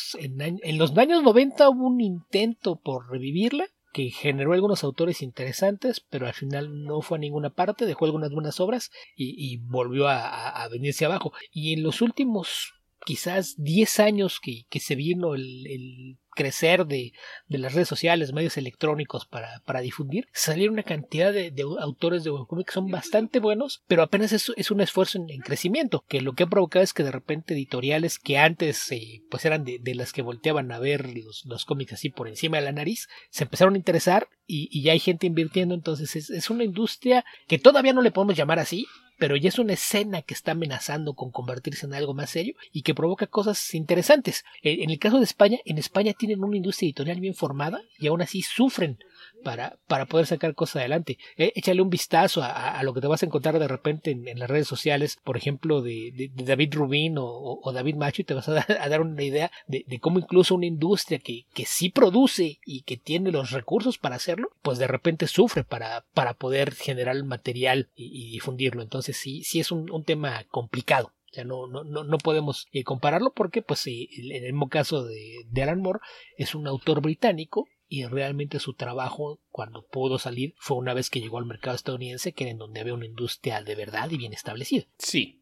los años 90 hubo un intento por revivirla, que generó algunos autores interesantes, pero al final no fue a ninguna parte, dejó algunas buenas obras y volvió a venirse abajo. Y en los últimos quizás 10 años que se vino el crecer de las redes sociales, medios electrónicos para difundir, salieron una cantidad de autores de webcomic que son bastante buenos, pero apenas es un esfuerzo en crecimiento, que lo que ha provocado es que de repente editoriales que antes pues eran de las que volteaban a ver los cómics así por encima de la nariz, se empezaron a interesar y ya hay gente invirtiendo. Entonces es una industria que todavía no le podemos llamar así, pero ya es una escena que está amenazando con convertirse en algo más serio y que provoca cosas interesantes. En el caso de España, en España tienen una industria editorial bien formada y aún así sufren para poder sacar cosas adelante. Échale un vistazo a lo que te vas a encontrar de repente en las redes sociales, por ejemplo, de David Rubin o David Macho, y te vas a dar una idea de cómo incluso una industria que sí produce y que tiene los recursos para hacerlo, pues de repente sufre para poder generar el material y difundirlo. Entonces sí es un tema complicado. O sea, no podemos compararlo porque pues en el mismo caso de Alan Moore es un autor británico y realmente su trabajo cuando pudo salir fue una vez que llegó al mercado estadounidense, que era en donde había una industria de verdad y bien establecida. Sí.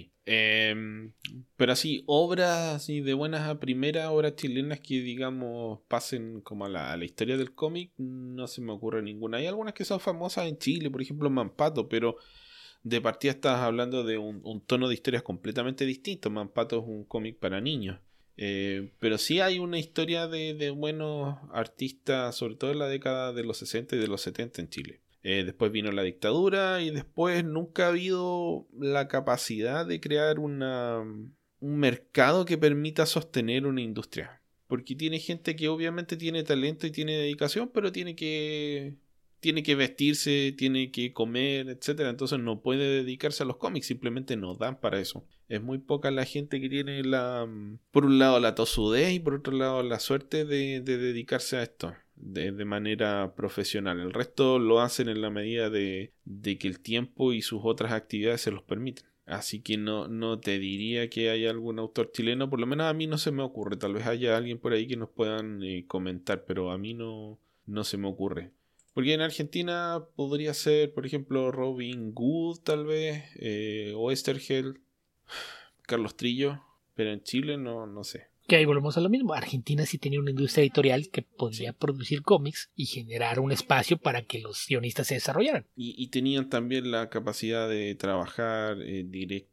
Pero así, obras así de buenas a primeras, obras chilenas que digamos pasen como a la historia del cómic, no se me ocurre ninguna. Hay algunas que son famosas en Chile, por ejemplo Mampato, pero de partida estás hablando de un tono de historias completamente distinto. Mampato es un cómic para niños. Pero sí hay una historia de buenos artistas, sobre todo en la década de los 60 y de los 70 en Chile. Después vino la dictadura y después nunca ha habido la capacidad de crear un mercado que permita sostener una industria. Porque tiene gente que obviamente tiene talento y tiene dedicación, pero tiene que vestirse, tiene que comer, etcétera. Entonces no puede dedicarse a los cómics, simplemente no dan para eso. Es muy poca la gente que tiene por un lado la tosudez y por otro lado la suerte de dedicarse a esto de manera profesional. El resto lo hacen en la medida de que el tiempo y sus otras actividades se los permiten. Así que no te diría que hay algún autor chileno, por lo menos a mí no se me ocurre. Tal vez haya alguien por ahí que nos puedan comentar, pero a mí no se me ocurre. Porque en Argentina podría ser, por ejemplo, Robin Hood, tal vez, Oesterheld, Carlos Trillo, pero en Chile no sé. Que ahí volvemos a lo mismo. Argentina sí tenía una industria editorial que podía producir cómics y generar un espacio para que los guionistas se desarrollaran. Y tenían también la capacidad de trabajar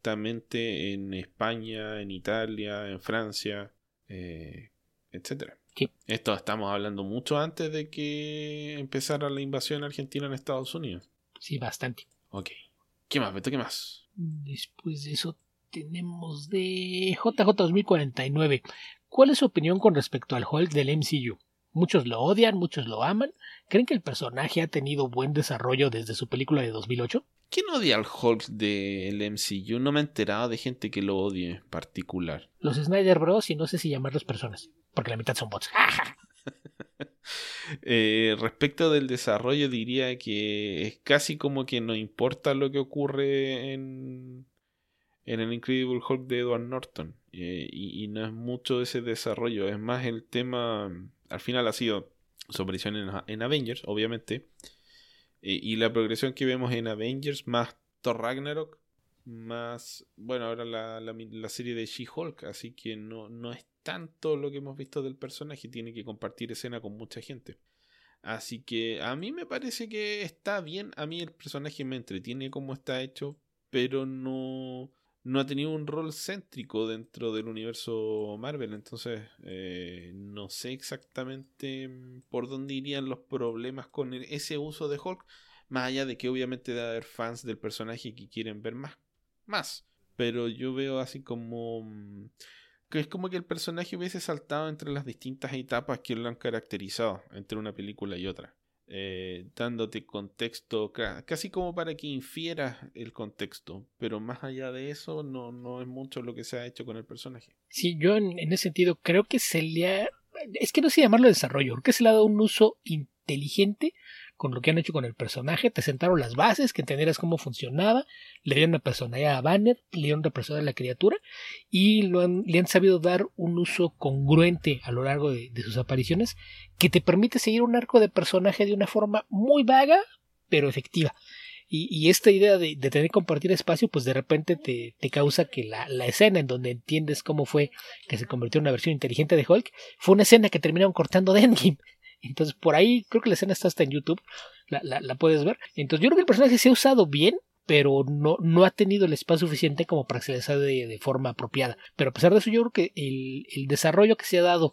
directamente en España, en Italia, en Francia, etcétera. Sí. Esto estamos hablando mucho antes de que empezara la invasión argentina en Estados Unidos. Sí, bastante. Ok. ¿Qué más, Beto? ¿Qué más? Después de eso tenemos de JJ 2049. ¿Cuál es su opinión con respecto al Hulk del MCU? Muchos lo odian, muchos lo aman. ¿Creen que el personaje ha tenido buen desarrollo desde su película de 2008? ¿Quién odia al Hulk del MCU? No me he enterado de gente que lo odie en particular. Los Snyder Bros. Y no sé si llamarlos personas, porque la mitad son bots. Respecto del desarrollo, diría que es casi como que no importa lo que ocurre en el Incredible Hulk de Edward Norton. Y no es mucho ese desarrollo, es más el tema. Al final ha sido su aparición en Avengers, obviamente. Y la progresión que vemos en Avengers, más Thor Ragnarok, más, bueno, ahora la serie de She-Hulk, así que no es tanto lo que hemos visto del personaje, tiene que compartir escena con mucha gente. Así que a mí me parece que está bien, a mí el personaje me entretiene como está hecho, pero no ha tenido un rol céntrico dentro del universo Marvel, entonces no sé exactamente por dónde irían los problemas con ese uso de Hulk, más allá de que obviamente debe haber fans del personaje que quieren ver más. Pero yo veo así como que es como que el personaje hubiese saltado entre las distintas etapas que lo han caracterizado entre una película y otra. Dándote contexto, casi como para que infieras el contexto, pero más allá de eso no es mucho lo que se ha hecho con el personaje. Sí, yo en ese sentido creo que se le ha... Es que no sé llamarlo desarrollo, porque se le ha dado un uso inteligente con lo que han hecho con el personaje. Te sentaron las bases, que entendieras cómo funcionaba, le dieron una personalidad a Banner, le dieron una personalidad a la criatura y le han sabido dar un uso congruente a lo largo de sus apariciones que te permite seguir un arco de personaje de una forma muy vaga pero efectiva. Y esta idea de tener que compartir espacio, pues de repente te causa que la escena en donde entiendes cómo fue que se convirtió en una versión inteligente de Hulk, fue una escena que terminaron cortando de Endgame. Entonces por ahí creo que la escena está hasta en YouTube, la puedes ver. Entonces yo creo que el personaje se ha usado bien, pero no ha tenido el espacio suficiente como para que se les haga de forma apropiada. Pero a pesar de eso, yo creo que el desarrollo que se ha dado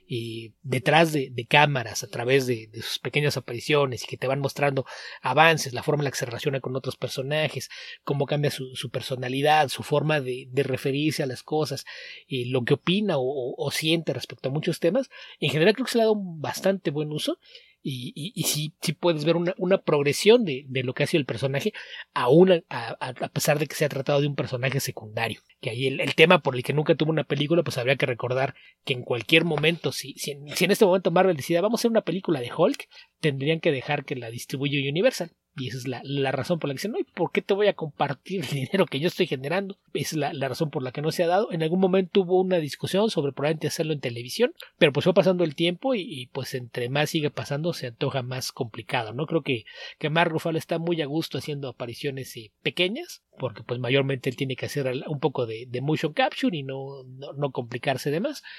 detrás de cámaras, a través de sus pequeñas apariciones y que te van mostrando avances, la forma en la que se relaciona con otros personajes, cómo cambia su personalidad, su forma de referirse a las cosas, lo que opina o siente respecto a muchos temas, en general creo que se le ha dado un bastante buen uso. Y sí puedes ver una progresión de lo que ha sido el personaje, aún a pesar de que se ha tratado de un personaje secundario. Que ahí el tema por el que nunca tuvo una película, pues habría que recordar que en cualquier momento, si en este momento Marvel decida vamos a hacer una película de Hulk, tendrían que dejar que la distribuya Universal. Y esa es la razón por la que dicen, no, ¿y por qué te voy a compartir el dinero que yo estoy generando? Esa es la razón por la que no se ha dado. En algún momento hubo una discusión sobre probablemente hacerlo en televisión, pero pues fue pasando el tiempo y pues entre más sigue pasando se antoja más complicado, ¿no? Creo que Mark Ruffalo está muy a gusto haciendo apariciones pequeñas, porque pues mayormente él tiene que hacer un poco de motion capture y no complicarse de más,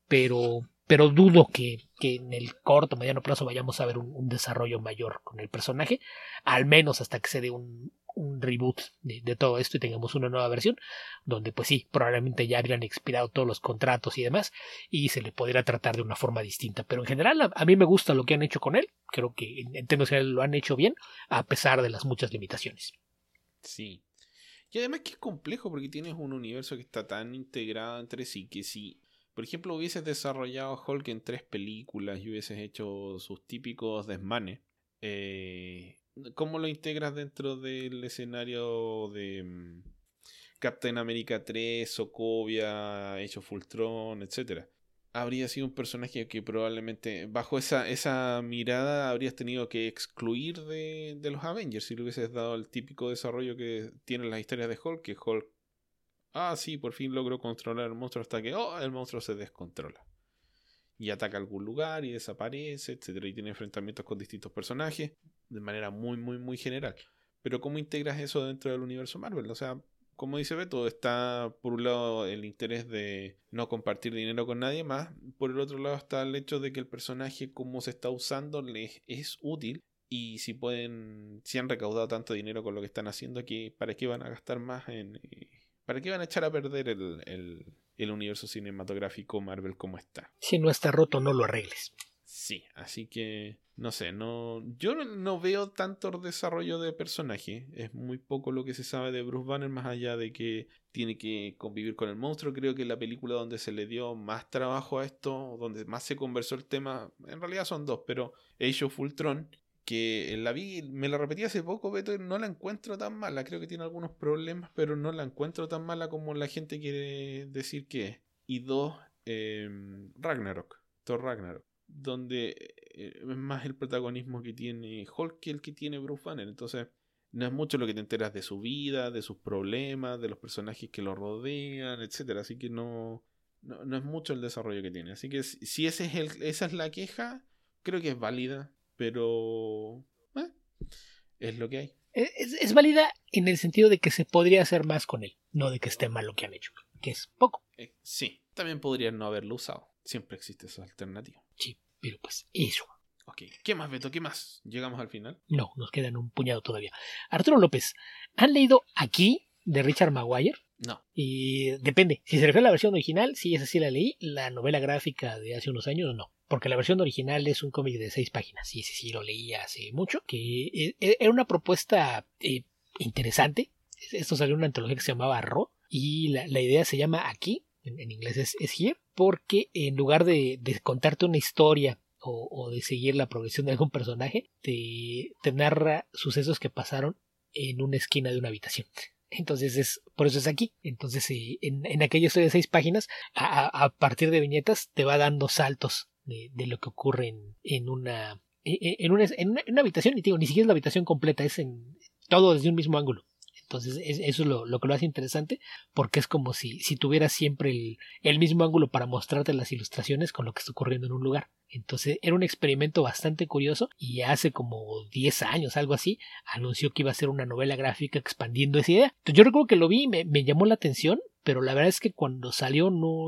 pero dudo que en el corto o mediano plazo vayamos a ver un desarrollo mayor con el personaje, al menos hasta que se dé un reboot de todo esto y tengamos una nueva versión, donde pues sí, probablemente ya habrían expirado todos los contratos y demás, y se le podría tratar de una forma distinta. Pero en general a mí me gusta lo que han hecho con él, creo que en términos generales lo han hecho bien, a pesar de las muchas limitaciones. Sí. Y además que es complejo porque tienes un universo que está tan integrado entre sí que si, por ejemplo, hubieses desarrollado Hulk en 3 películas y hubieses hecho sus típicos desmanes, ¿cómo lo integras dentro del escenario de Captain America 3, Sokovia, Age of Ultron, etcétera? Habría sido un personaje que probablemente bajo esa mirada habrías tenido que excluir de los Avengers si le hubieses dado el típico desarrollo que tienen las historias de Hulk, que Hulk, sí, por fin logró controlar el monstruo hasta que, el monstruo se descontrola. Y ataca algún lugar y desaparece, etcétera, y tiene enfrentamientos con distintos personajes de manera muy, muy, muy general. Pero ¿cómo integras eso dentro del universo Marvel? O sea, como dice Beto, está por un lado el interés de no compartir dinero con nadie más, por el otro lado está el hecho de que el personaje como se está usando les es útil y si han recaudado tanto dinero con lo que están haciendo aquí, ¿para qué van a gastar más para qué van a echar a perder el universo cinematográfico Marvel como está. Si no está roto, no lo arregles. Sí, así que no sé, yo no veo tanto desarrollo de personaje. Es muy poco lo que se sabe de Bruce Banner, más allá de que tiene que convivir con el monstruo. Creo que la película donde se le dio más trabajo a esto, donde más se conversó el tema, en realidad son dos, pero Age of Ultron, que la vi, me la repetí hace poco, Beto, y no la encuentro tan mala. Creo que tiene algunos problemas, pero no la encuentro tan mala como la gente quiere decir que es. Y dos, Ragnarok, Thor Ragnarok, donde es más el protagonismo que tiene Hulk que el que tiene Bruce Banner. Entonces, no es mucho lo que te enteras de su vida, de sus problemas, de los personajes que lo rodean, etcétera. Así que no es mucho el desarrollo que tiene. Así que si esa es la queja, creo que es válida, pero es lo que hay. Es válida en el sentido de que se podría hacer más con él, no de que esté mal lo que han hecho, que es poco. Sí, también podrían no haberlo usado. Siempre existe esa alternativa. Sí, pero pues eso. Ok, ¿qué más, Beto? ¿Qué más? ¿Llegamos al final? No, nos quedan un puñado todavía. Arturo López, ¿han leído Aquí de Richard Maguire? No. Y depende, si se refiere a la versión original, sí, esa sí la leí. La novela gráfica de hace unos años, no. Porque la versión original es un cómic de 6 páginas. Y ese sí lo leí hace mucho. Que era una propuesta interesante. Esto salió en una antología que se llamaba Raw. Y la idea se llama Aquí. En inglés es Here. Porque en lugar de contarte una historia o de seguir la progresión de algún personaje, te narra sucesos que pasaron en una esquina de una habitación. Entonces por eso es aquí. Entonces en aquella historia de 6 páginas, a partir de viñetas te va dando saltos de lo que ocurre en una habitación. Y te digo, ni siquiera es la habitación completa, es en todo desde un mismo ángulo. Entonces eso es lo que lo hace interesante, porque es como si tuvieras siempre el mismo ángulo para mostrarte las ilustraciones con lo que está ocurriendo en un lugar. Entonces era un experimento bastante curioso, y hace como 10 años, algo así, anunció que iba a ser una novela gráfica expandiendo esa idea. Entonces yo recuerdo que lo vi y me llamó la atención, pero la verdad es que cuando salió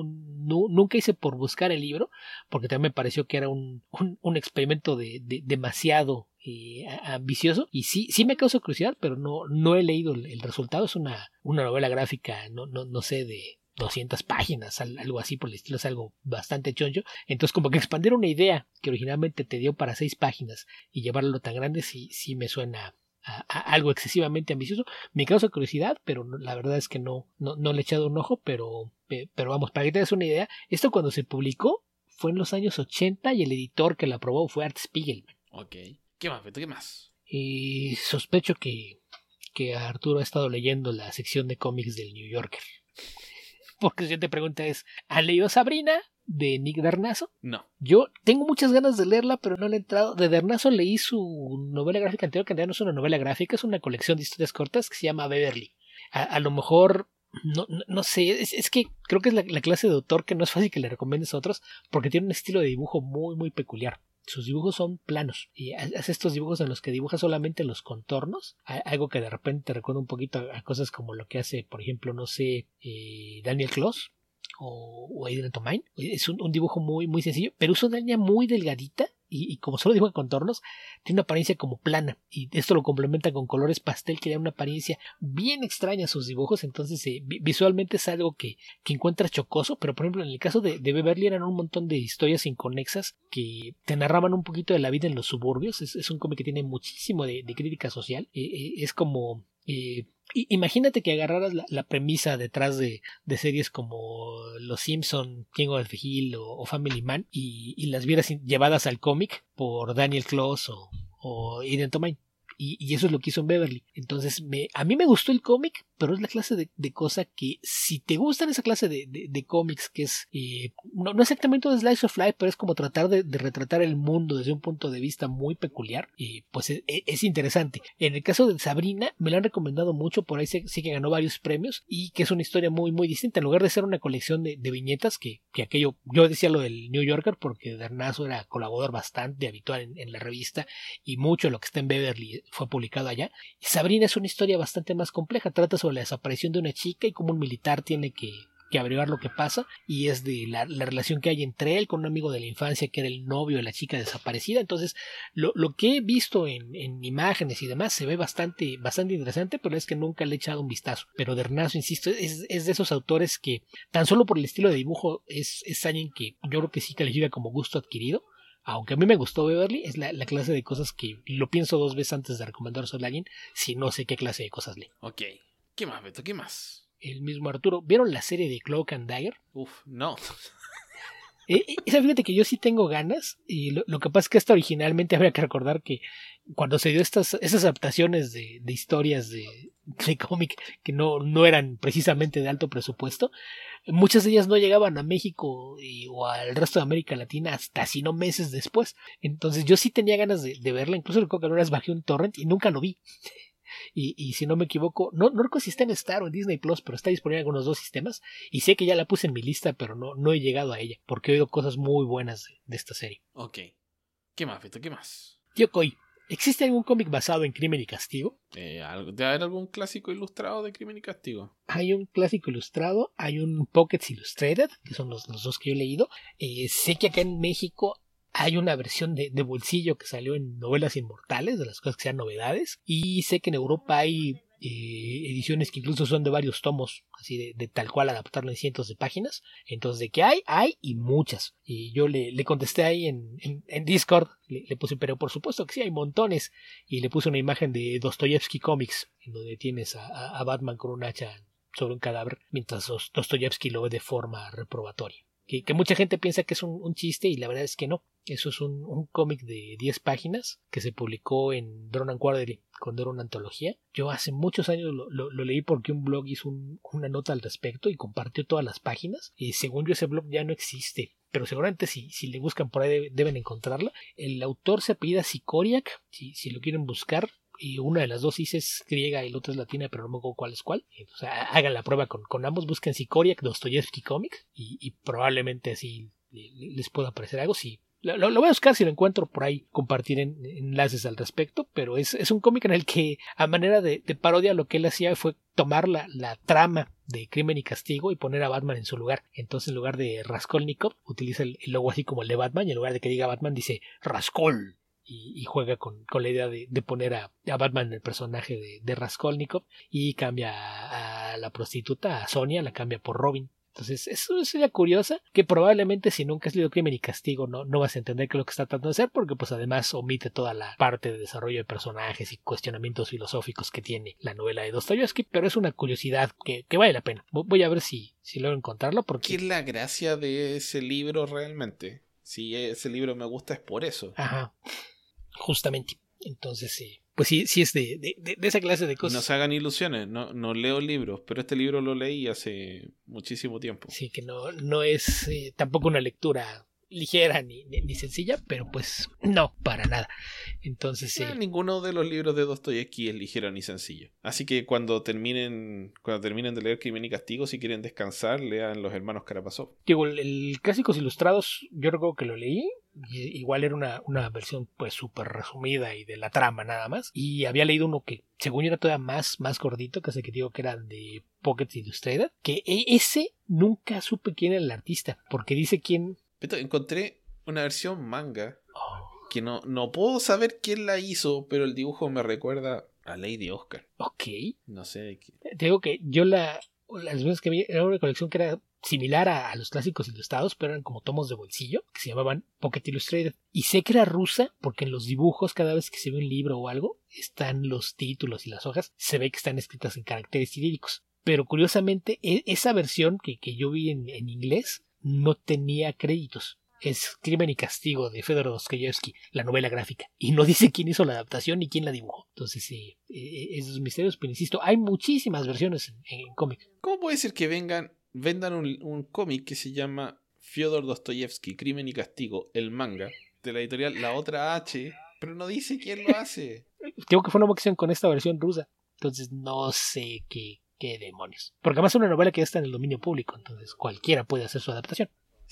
nunca hice por buscar el libro, porque también me pareció que era un experimento demasiado ambicioso, y sí me causó curiosidad, pero no he leído el resultado. Es una novela gráfica, no sé, de 200 páginas, algo así por el estilo. Es algo bastante choncho. Entonces como que expandir una idea que originalmente te dio para 6 páginas y llevarlo tan grande, sí me suena a algo excesivamente ambicioso. Me causa curiosidad, pero la verdad es que no le he echado un ojo. Pero vamos, para que te des una idea, esto cuando se publicó fue en los años 80 y el editor que la aprobó fue Art Spiegelman. Ok. ¿Qué más, Beto? ¿Qué más? Y sospecho que Arturo ha estado leyendo la sección de cómics del New Yorker. Porque la siguiente pregunta es: ¿han leído Sabrina de Nick Darnaso? No. Yo tengo muchas ganas de leerla, pero no le he entrado. De Darnaso leí su novela gráfica anterior, que en realidad no es una novela gráfica, es una colección de historias cortas que se llama Beverly. A lo mejor, no sé, es que creo que es la clase de autor que no es fácil que le recomiendes a otros, porque tiene un estilo de dibujo muy, muy peculiar. Sus dibujos son planos y hace estos dibujos en los que dibuja solamente los contornos, algo que de repente te recuerda un poquito a cosas como lo que hace, por ejemplo, no sé, Daniel Close o Adrian Tomine. Es un dibujo muy, muy sencillo, pero usa una línea muy delgadita, y como solo dibuja contornos, tiene una apariencia como plana, y esto lo complementa con colores pastel que dan una apariencia bien extraña a sus dibujos. Entonces visualmente es algo que encuentras chocoso, pero por ejemplo en el caso de Beverly eran un montón de historias inconexas que te narraban un poquito de la vida en los suburbios. Es un cómic que tiene muchísimo de crítica social. Es como... imagínate que agarraras la premisa detrás de series como Los Simpson, King of the Hill o Family Man, y las vieras llevadas al cómic por Daniel Close o Adrian Tomine. Y eso es lo que hizo en Beverly. Entonces a mí me gustó el cómic, pero es la clase de cosa que, si te gustan esa clase de cómics, que es no exactamente un slice of life, pero es como tratar de retratar el mundo desde un punto de vista muy peculiar, pues es interesante. En el caso de Sabrina me lo han recomendado mucho, por ahí sí que ganó varios premios, y que es una historia muy, muy distinta. En lugar de ser una colección de viñetas, que aquello, yo decía lo del New Yorker porque Darnaso era colaborador bastante habitual en la revista, y mucho de lo que está en Beverly fue publicado allá. Y Sabrina es una historia bastante más compleja. Trata sobre la desaparición de una chica y cómo un militar tiene que que averiguar lo que pasa, y es de la relación que hay entre él con un amigo de la infancia que era el novio de la chica desaparecida. Entonces lo que he visto en imágenes y demás se ve bastante interesante, pero es que nunca le he echado un vistazo. Pero de Ernazo, insisto, es de esos autores que tan solo por el estilo de dibujo es alguien que yo creo que sí califica como gusto adquirido. Aunque a mí me gustó Beverly, es la clase de cosas que lo pienso 2 veces antes de recomendar a alguien si no sé qué clase de cosas lee. Ok. ¿Qué más, Beto? ¿Qué más? El mismo Arturo, ¿vieron la serie de Cloak and Dagger? Uf, no. Fíjate que yo sí tengo ganas, y lo que pasa es que esta originalmente habría que recordar que cuando se dio esas adaptaciones de historias de cómic que no eran precisamente de alto presupuesto, muchas de ellas no llegaban a México o al resto de América Latina hasta sino meses después. Entonces yo sí tenía ganas de verla, incluso recuerdo que alguna vez bajé un torrent y nunca lo vi. Y si no me equivoco, no recuerdo si está en Star o en Disney Plus, pero está disponible en algunos 2 sistemas. Y sé que ya la puse en mi lista, pero no he llegado a ella, porque he oído cosas muy buenas de esta serie. Ok. ¿Qué más, Beto? ¿Qué más? Tío Coy, ¿existe algún cómic basado en Crimen y Castigo? ¿Debe haber algún clásico ilustrado de Crimen y Castigo? Hay un clásico ilustrado, hay un Pockets Illustrated, que son los 2 que yo he leído. Sé que acá en México hay una versión de bolsillo que salió en Novelas Inmortales, de las cosas que sean novedades. Y sé que en Europa hay ediciones que incluso son de varios tomos, así de tal cual adaptarlo en cientos de páginas. Entonces, de que hay y muchas. Y yo le contesté ahí en Discord, le puse, pero por supuesto que sí, hay montones. Y le puse una imagen de Dostoyevsky Comics, en donde tienes a Batman con un hacha sobre un cadáver, mientras Dostoyevsky lo ve de forma reprobatoria. Que mucha gente piensa que es un chiste, y la verdad es que no. Eso es un cómic de 10 páginas que se publicó en Drawn and Quarterly cuando era una antología. Yo hace muchos años lo leí porque un blog hizo una nota al respecto y compartió todas las páginas. Y según yo, ese blog ya no existe, pero seguramente si le buscan por ahí deben encontrarla. El autor se apellida Sikoriak, si lo quieren buscar. Y una de las 2 es griega y la otra es latina, pero no me acuerdo cuál es cuál. Entonces, hagan la prueba con ambos, busquen Sikoriak, Dostoyevsky Comics, y probablemente así les pueda aparecer algo. Si lo voy a buscar, si lo encuentro por ahí, compartir enlaces al respecto. Pero es un cómic en el que, a manera de parodia, lo que él hacía fue tomar la trama de Crimen y Castigo y poner a Batman en su lugar. Entonces, en lugar de Raskolnikov, utiliza el logo así como el de Batman, y en lugar de que diga Batman, dice Raskol. Y juega con la idea de poner a Batman en el personaje de Raskolnikov, y cambia a la prostituta, a Sonia, la cambia por Robin. Entonces, eso es una curiosa que probablemente si nunca has leído Crimen y Castigo no vas a entender qué es lo que está tratando de hacer, porque pues además omite toda la parte de desarrollo de personajes y cuestionamientos filosóficos que tiene la novela de Dostoyevsky, pero es una curiosidad que vale la pena. Voy a ver si logro encontrarlo, porque... ¿Qué es la gracia de ese libro realmente? Si ese libro me gusta es por eso. Ajá, justamente. Entonces, pues sí es de esa clase de cosas. No se hagan ilusiones, no leo libros, pero este libro lo leí hace muchísimo tiempo. Sí, que no es tampoco una lectura ligera ni sencilla, pero pues no, para nada. Entonces, ninguno de los libros de Dostoyevsky es ligero ni sencillo. Así que cuando terminen de leer Crimen y Castigo, si quieren descansar, lean Los Hermanos Karamazov. Digo, el Clásicos Ilustrados, yo recuerdo que lo leí. Igual era una versión pues súper resumida y de la trama nada más. Y había leído uno que según yo era todavía más gordito, que es el que digo que era de Pocket Illustrated, que ese nunca supe quién era el artista, porque dice quién... Encontré una versión manga que no puedo saber quién la hizo, pero el dibujo me recuerda a Lady Oscar. Ok. No sé de qué. Te digo que yo las veces que vi era una colección que era similar a los Clásicos Ilustrados, pero eran como tomos de bolsillo que se llamaban Pocket Illustrated. Y sé que era rusa porque en los dibujos, cada vez que se ve un libro o algo, están los títulos y las hojas, se ve que están escritas en caracteres cirílicos. Pero curiosamente, esa versión que yo vi en inglés no tenía créditos. Es Crimen y Castigo de Fedor Dostoyevsky, la novela gráfica, y no dice quién hizo la adaptación ni quién la dibujó. Entonces, esos misterios, pero insisto, hay muchísimas versiones en cómic. ¿Cómo puede ser que vendan un cómic que se llama Fyodor Dostoyevsky, Crimen y Castigo, el manga, de la editorial La Otra H, pero no dice quién lo hace? Tengo que fue una ocasión con esta versión rusa, entonces no sé qué demonios. Porque además es una novela que ya está en el dominio público, entonces cualquiera puede hacer su adaptación.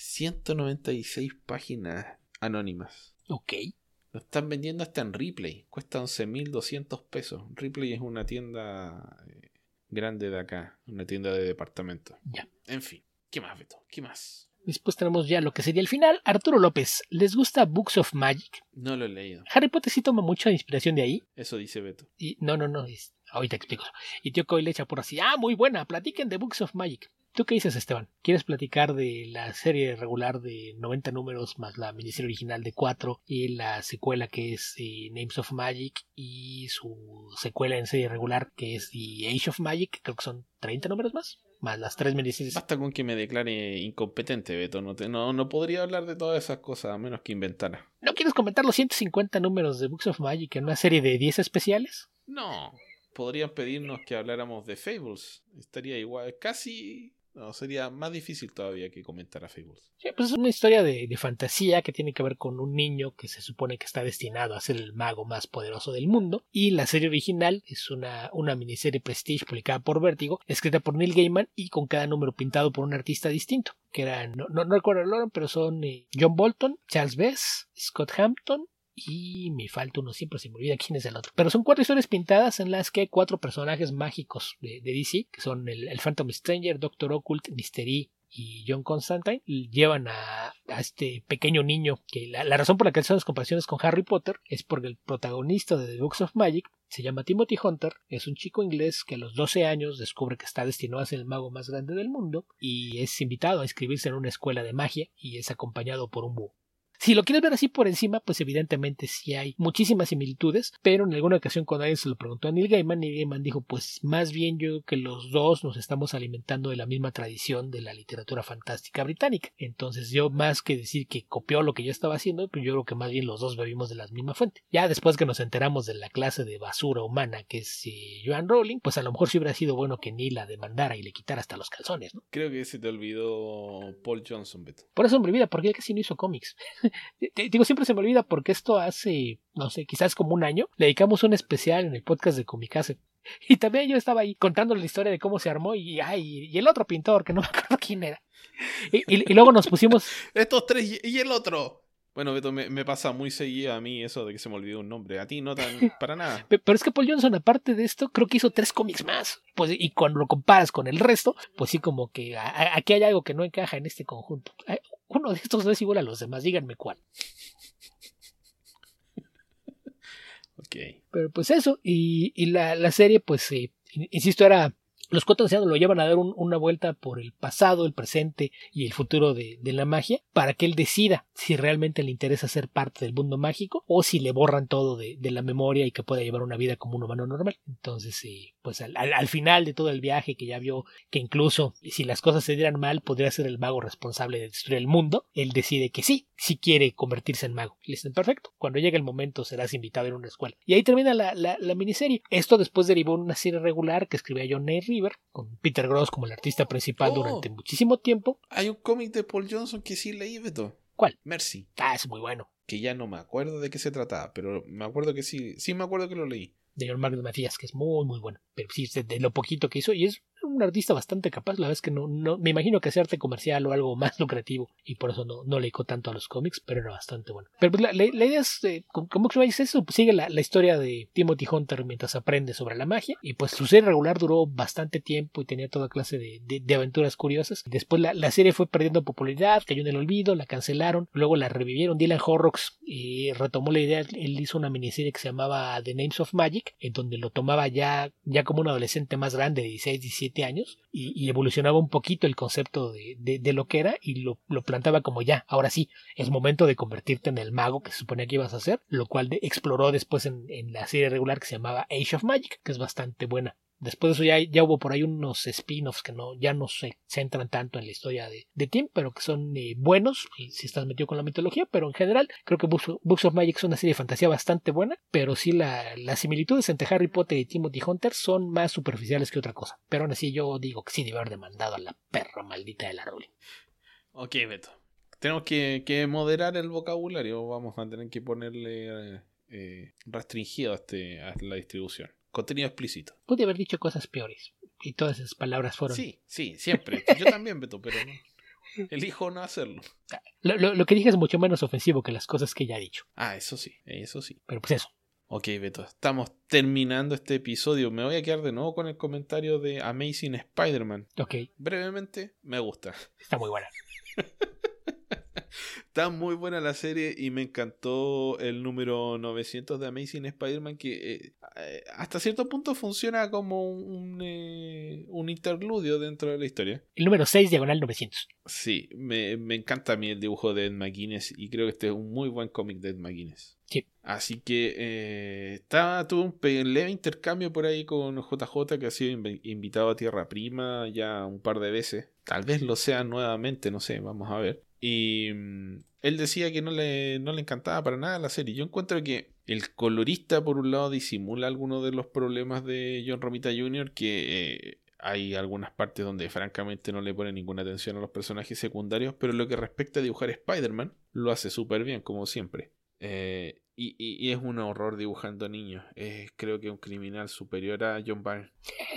196 páginas anónimas. Ok. Lo están vendiendo hasta en Ripley. Cuesta 11.200 pesos. Ripley es una tienda grande de acá. Una tienda de departamentos. Ya. En fin. ¿Qué más, Beto? ¿Qué más? Después tenemos ya lo que sería el final. Arturo López, ¿les gusta Books of Magic? No lo he leído. Harry Potter sí toma mucha inspiración de ahí. Eso dice Beto. Y no, ahorita explico. Y tío Coy le echa por así, muy buena, platiquen de Books of Magic. ¿Tú qué dices, Esteban? ¿Quieres platicar de la serie regular de 90 números más la miniserie original de 4 y la secuela que es Names of Magic y su secuela en serie regular que es The Age of Magic? Creo que son 30 números más las 3 miniseries. Basta con que me declare incompetente, Beto. No podría hablar de todas esas cosas a menos que inventara. ¿No quieres comentar los 150 números de Books of Magic en una serie de 10 especiales? No. Podrían pedirnos que habláramos de Fables. Estaría igual, casi... No, sería más difícil todavía que comentar a Fables. Sí, pues es una historia de fantasía que tiene que ver con un niño que se supone que está destinado a ser el mago más poderoso del mundo. Y la serie original es una miniserie Prestige publicada por Vértigo, escrita por Neil Gaiman y con cada número pintado por un artista distinto. Que eran, no recuerdo el orden, pero son John Bolton, Charles Bess, Scott Hampton. Y me falta uno, siempre se me olvida quién es el otro. Pero son 4 historias pintadas en las que 4 personajes mágicos de DC, que son el Phantom Stranger, Doctor Occult, Mystery y John Constantine, llevan a este pequeño niño, que la razón por la que hacen las comparaciones con Harry Potter es porque el protagonista de The Books of Magic se llama Timothy Hunter, es un chico inglés que a los 12 años descubre que está destinado a ser el mago más grande del mundo y es invitado a inscribirse en una escuela de magia y es acompañado por un búho. Si lo quieres ver así por encima, pues evidentemente sí hay muchísimas similitudes, pero en alguna ocasión cuando alguien se lo preguntó a Neil Gaiman dijo, pues más bien yo creo que los dos nos estamos alimentando de la misma tradición de la literatura fantástica británica. Entonces yo más que decir que copió lo que yo estaba haciendo, pues yo creo que más bien los dos bebimos de la misma fuente. Ya después que nos enteramos de la clase de basura humana que es Joanne Rowling, pues a lo mejor sí hubiera sido bueno que Neil la demandara y le quitara hasta los calzones, ¿no? Creo que se te olvidó Paul Johnson, Beto. Por eso me olvida, porque él casi no hizo cómics. Digo, siempre se me olvida porque esto hace, no sé, quizás como un año, le dedicamos un especial en el podcast de Comicase. Y también yo estaba ahí contando la historia de cómo se armó y el otro pintor, que no me acuerdo quién era. Y luego nos pusimos... Estos 3 y el otro. Bueno, Beto, me pasa muy seguido a mí eso de que se me olvidó un nombre. A ti no tan para nada. Pero es que Paul Johnson, aparte de esto, creo que hizo 3 cómics más. Pues, y cuando lo comparas con el resto, pues sí, como que aquí hay algo que no encaja en este conjunto. Uno de estos no es igual a los demás, díganme cuál. Ok. Pero pues eso, y la serie, pues, insisto, era... Los 4 ancianos lo llevan a dar una vuelta por el pasado, el presente y el futuro de la magia para que él decida si realmente le interesa ser parte del mundo mágico o si le borran todo de la memoria y que pueda llevar una vida como un humano normal. Entonces, pues al final de todo el viaje, que ya vio que incluso si las cosas se dieran mal, podría ser el mago responsable de destruir el mundo, él decide que sí quiere convertirse en mago. Y le dicen, perfecto, cuando llegue el momento serás invitado en una escuela. Y ahí termina la miniserie. Esto después derivó en una serie regular que escribía John Nate River, con Peter Gross como el artista principal durante muchísimo tiempo. Hay un cómic de Paul Johnson que sí leí, Beto. ¿Cuál? Mercy. Es muy bueno. Que ya no me acuerdo de qué se trataba, pero me acuerdo que sí me acuerdo que lo leí. De John Mark Matías, que es muy muy bueno. Pero sí, de lo poquito que hizo, y es un artista bastante capaz. La verdad es que no me imagino que hace arte comercial o algo más lucrativo, y por eso no le dedicó tanto a los cómics, pero era bastante bueno. Pero pues la idea es, como que es eso, pues sigue la historia de Timothy Hunter mientras aprende sobre la magia, y pues su serie regular duró bastante tiempo y tenía toda clase de aventuras curiosas. Después la serie fue perdiendo popularidad, cayó en el olvido, la cancelaron, luego la revivieron. Dylan Horrocks retomó la idea, él hizo una miniserie que se llamaba The Names of Magic, en donde lo tomaba ya como un adolescente más grande de 16, 17 años y evolucionaba un poquito el concepto de lo que era y lo plantaba como ya, ahora sí, es momento de convertirte en el mago que se suponía que ibas a hacer, lo cual exploró después en la serie regular que se llamaba Age of Magic, que es bastante buena. Después de eso ya hubo por ahí unos spin-offs que ya no se centran tanto en la historia de Tim, pero que son buenos y si estás metido con la mitología, pero en general creo que Books of Magic es una serie de fantasía bastante buena, pero sí las similitudes entre Harry Potter y Timothy Hunter son más superficiales que otra cosa. Pero aún así yo digo que sí debe haber demandado a la perra maldita de la Rowling. Ok, Beto. Tenemos que moderar el vocabulario, vamos a tener que ponerle restringido a la distribución. Contenido explícito. Pude haber dicho cosas peores. Y todas esas palabras fueron... Sí, siempre. Yo también, Beto, pero no. Elijo no hacerlo. Lo que dije es mucho menos ofensivo que las cosas que ya he dicho. Eso sí. Pero pues eso. Ok, Beto, estamos terminando este episodio. Me voy a quedar de nuevo con el comentario de Amazing Spider-Man. Ok. Brevemente, me gusta. Está muy buena. Está muy buena la serie y me encantó el número 900 de Amazing Spider-Man, que hasta cierto punto funciona como un interludio dentro de la historia. El número 6, diagonal 900. Sí, me encanta a mí el dibujo de Ed McGuinness y creo que este es un muy buen cómic de Ed McGuinness. Sí. Así que tuve un leve intercambio por ahí con JJ, que ha sido invitado a Tierra Prima ya un par de veces. Tal vez lo sea nuevamente, no sé, vamos a ver. Y él decía que no le encantaba para nada la serie. Yo encuentro que el colorista, por un lado, disimula algunos de los problemas de John Romita Jr., que hay algunas partes donde francamente no le pone ninguna atención a los personajes secundarios, pero lo que respecta a dibujar Spider-Man, lo hace súper bien, como siempre. Y es un horror dibujando niños. Creo que un criminal superior a John Byrne.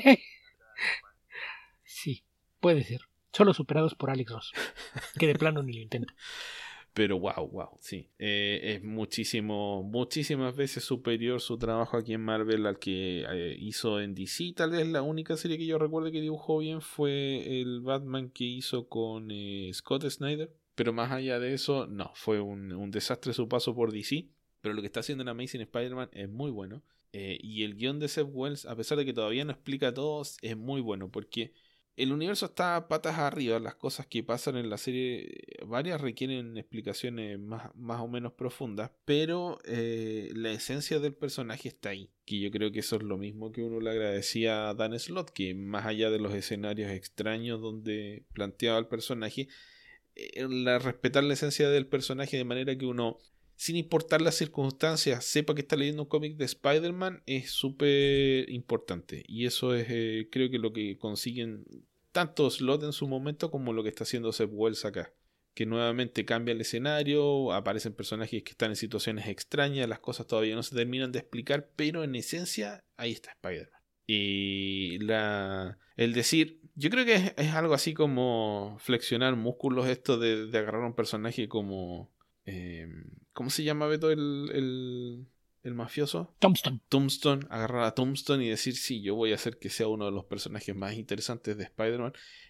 Sí, puede ser. Solo superados por Alex Ross, que de plano ni lo intenta. Pero wow, sí. Es muchísimas veces superior su trabajo aquí en Marvel al que hizo en DC. Tal vez la única serie que yo recuerdo que dibujó bien fue el Batman que hizo con Scott Snyder. Pero más allá de eso, no, fue un desastre su paso por DC. Pero lo que está haciendo en Amazing Spider-Man es muy bueno. Y el guión de Seth Wells, a pesar de que todavía no explica todo, es muy bueno porque el universo está patas arriba. Las cosas que pasan en la serie, varias requieren explicaciones más o menos profundas, pero la esencia del personaje está ahí. Que yo creo que eso es lo mismo que uno le agradecía a Dan Slott, que más allá de los escenarios extraños donde planteaba el personaje, respetar la esencia del personaje de manera que uno, sin importar las circunstancias, sepa que está leyendo un cómic de Spider-Man, es súper importante. Y eso es, creo que lo que consiguen tanto Slott en su momento como lo que está haciendo Seth Wells acá. Que nuevamente cambia el escenario, aparecen personajes que están en situaciones extrañas, las cosas todavía no se terminan de explicar, pero en esencia ahí está Spider-Man. Y el decir, yo creo que es algo así como flexionar músculos, esto de agarrar a un personaje como... ¿cómo se llama, Beto, el mafioso? Tombstone, agarrar a Tombstone y decir, sí, yo voy a hacer que sea uno de los personajes más interesantes de Spider-Man.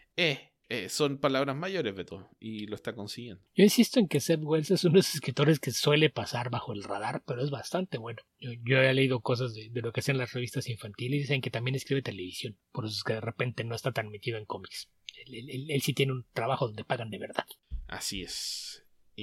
Son palabras mayores, Beto, y lo está consiguiendo. Yo insisto en que Seth Wells es uno de esos escritores que suele pasar bajo el radar, pero es bastante bueno. Yo he leído cosas de lo que hacen las revistas infantiles y dicen que también escribe televisión, por eso es que de repente no está tan metido en cómics. Él sí tiene un trabajo donde pagan de verdad. Así es.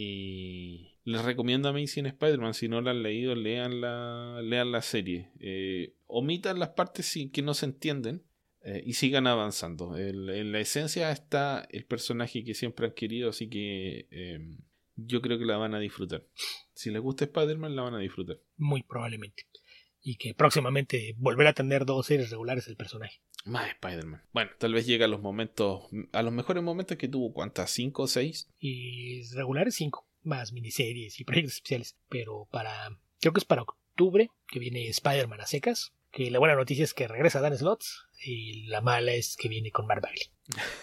Y les recomiendo Amazing Spider-Man. Si no la han leído, lean la serie. Omitan las partes que no se entienden y sigan avanzando. En la esencia está el personaje que siempre han querido, así que yo creo que la van a disfrutar. Si les gusta Spider-Man, la van a disfrutar. Muy probablemente. Y que próximamente volverá a tener 2 series regulares el personaje. Más Spider-Man. Bueno, tal vez llega a los mejores momentos que tuvo. ¿Cuántas? ¿5 o 6? Y regulares 5, más miniseries y proyectos especiales. Pero creo que es para octubre que viene Spider-Man a secas. Que la buena noticia es que regresa Dan Slott y la mala es que viene con Mark Bagley.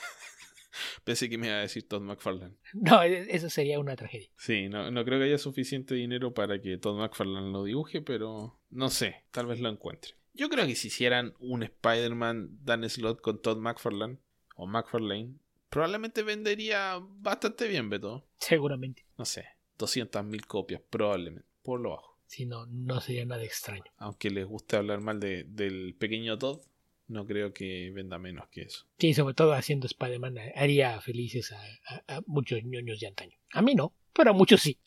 Pensé que me iba a decir Todd McFarlane. No, eso sería una tragedia. Sí, no creo que haya suficiente dinero para que Todd McFarlane lo dibuje, pero no sé, tal vez lo encuentre. Yo creo que si hicieran un Spider-Man Dan Slott con Todd McFarlane o McFarlane, probablemente vendería bastante bien, Beto. Seguramente. No sé, 200.000 copias, probablemente, por lo bajo. Si no sería nada extraño. Aunque les guste hablar mal del pequeño Todd, no creo que venda menos que eso. Sí, sobre todo haciendo Spider-Man haría felices a muchos ñoños de antaño. A mí no, pero a muchos sí.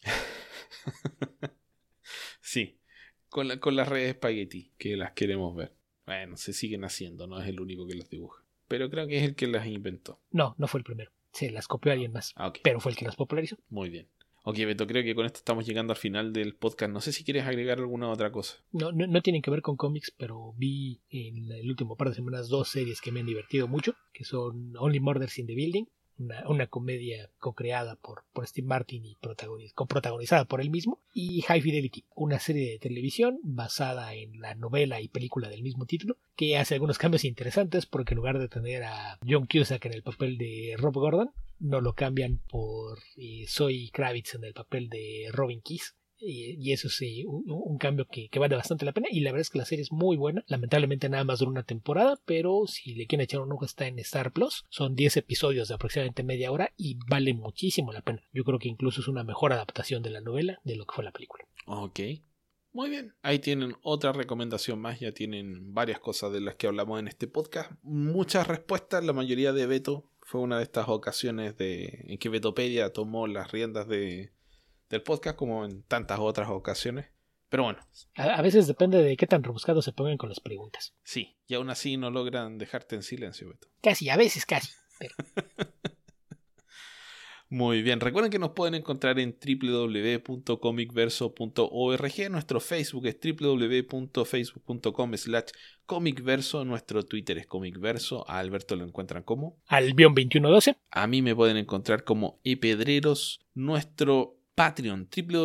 Sí, con las redes Spaghetti, que las queremos ver. Bueno, se siguen haciendo, no es el único que las dibuja. Pero creo que es el que las inventó. No fue el primero. Se las copió alguien más. Okay. Pero fue el que las popularizó. Muy bien. Ok, Beto, creo que con esto estamos llegando al final del podcast. No sé si quieres agregar alguna otra cosa. No tienen que ver con cómics, pero vi en el último par de semanas 2 series que me han divertido mucho, que son Only Murders in the Building, una comedia co-creada por Steve Martin y protagonizada por él mismo, y High Fidelity, una serie de televisión basada en la novela y película del mismo título, que hace algunos cambios interesantes porque en lugar de tener a John Cusack en el papel de Rob Gordon, no lo cambian por Zoe Kravitz en el papel de Robin Keys. y eso es un cambio que vale bastante la pena, y la verdad es que la serie es muy buena. Lamentablemente nada más dura una temporada, pero si le quieren echar un ojo está en Star Plus. Son 10 episodios de aproximadamente media hora y vale muchísimo la pena. Yo creo que incluso es una mejor adaptación de la novela de lo que fue la película. Ok, muy bien. Ahí tienen otra recomendación más. Ya tienen varias cosas de las que hablamos en este podcast. Muchas respuestas, la mayoría de Beto. Fue una de estas ocasiones en que Betopedia tomó las riendas del podcast, como en tantas otras ocasiones. Pero bueno. A veces depende de qué tan rebuscados se pongan con las preguntas. Sí, y aún así no logran dejarte en silencio, Beto. Casi, a veces casi. Pero... Muy bien, recuerden que nos pueden encontrar en www.comicverso.org. Nuestro Facebook es www.facebook.com/comicverso. Nuestro Twitter es comicverso. A Alberto lo encuentran como Albion2112. A mí me pueden encontrar como epedreros. Nuestro Patreon,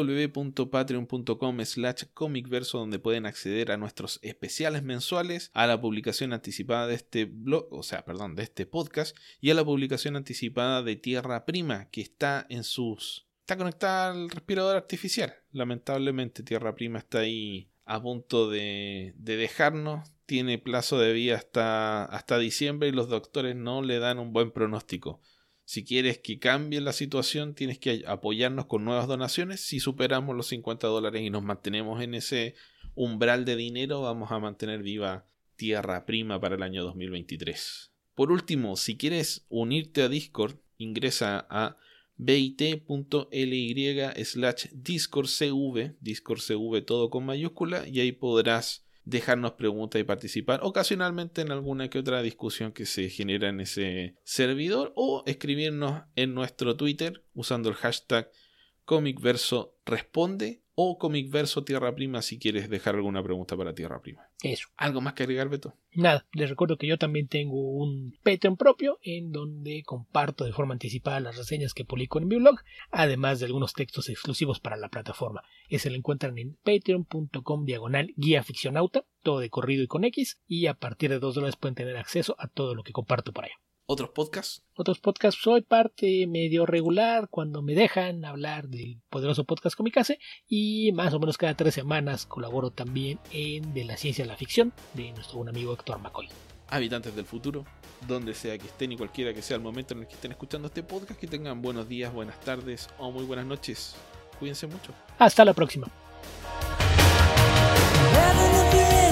www.patreon.com/comicverso, donde pueden acceder a nuestros especiales mensuales, a la publicación anticipada de este blog, de este podcast, y a la publicación anticipada de Tierra Prima, que está conectada al respirador artificial. Lamentablemente Tierra Prima está ahí a punto de dejarnos. Tiene plazo de vida hasta diciembre y los doctores no le dan un buen pronóstico. Si quieres que cambie la situación, tienes que apoyarnos con nuevas donaciones. Si superamos los $50 y nos mantenemos en ese umbral de dinero, vamos a mantener viva Tierra Prima para el año 2023. Por último, si quieres unirte a Discord, ingresa a bit.ly/discordcv, discordcv todo con mayúscula, y ahí podrás dejarnos preguntas y participar ocasionalmente en alguna que otra discusión que se genera en ese servidor, o escribirnos en nuestro Twitter usando el hashtag comicversoresponde o comicverso Tierra Prima si quieres dejar alguna pregunta para Tierra Prima. Eso. ¿Algo más que agregar, Beto? Nada, les recuerdo que yo también tengo un Patreon propio en donde comparto de forma anticipada las reseñas que publico en mi blog, además de algunos textos exclusivos para la plataforma. Ese lo encuentran en patreon.com/guía ficcionauta, todo de corrido y con X, y a partir de $2 pueden tener acceso a todo lo que comparto por allá. ¿Otros podcasts? Otros podcasts, soy parte medio regular cuando me dejan hablar del poderoso podcast Comicase, y más o menos cada 3 semanas colaboro también en De la Ciencia a la Ficción de nuestro buen amigo Héctor McCoy. Habitantes del futuro, donde sea que estén y cualquiera que sea el momento en el que estén escuchando este podcast, que tengan buenos días, buenas tardes o muy buenas noches. Cuídense mucho. Hasta la próxima.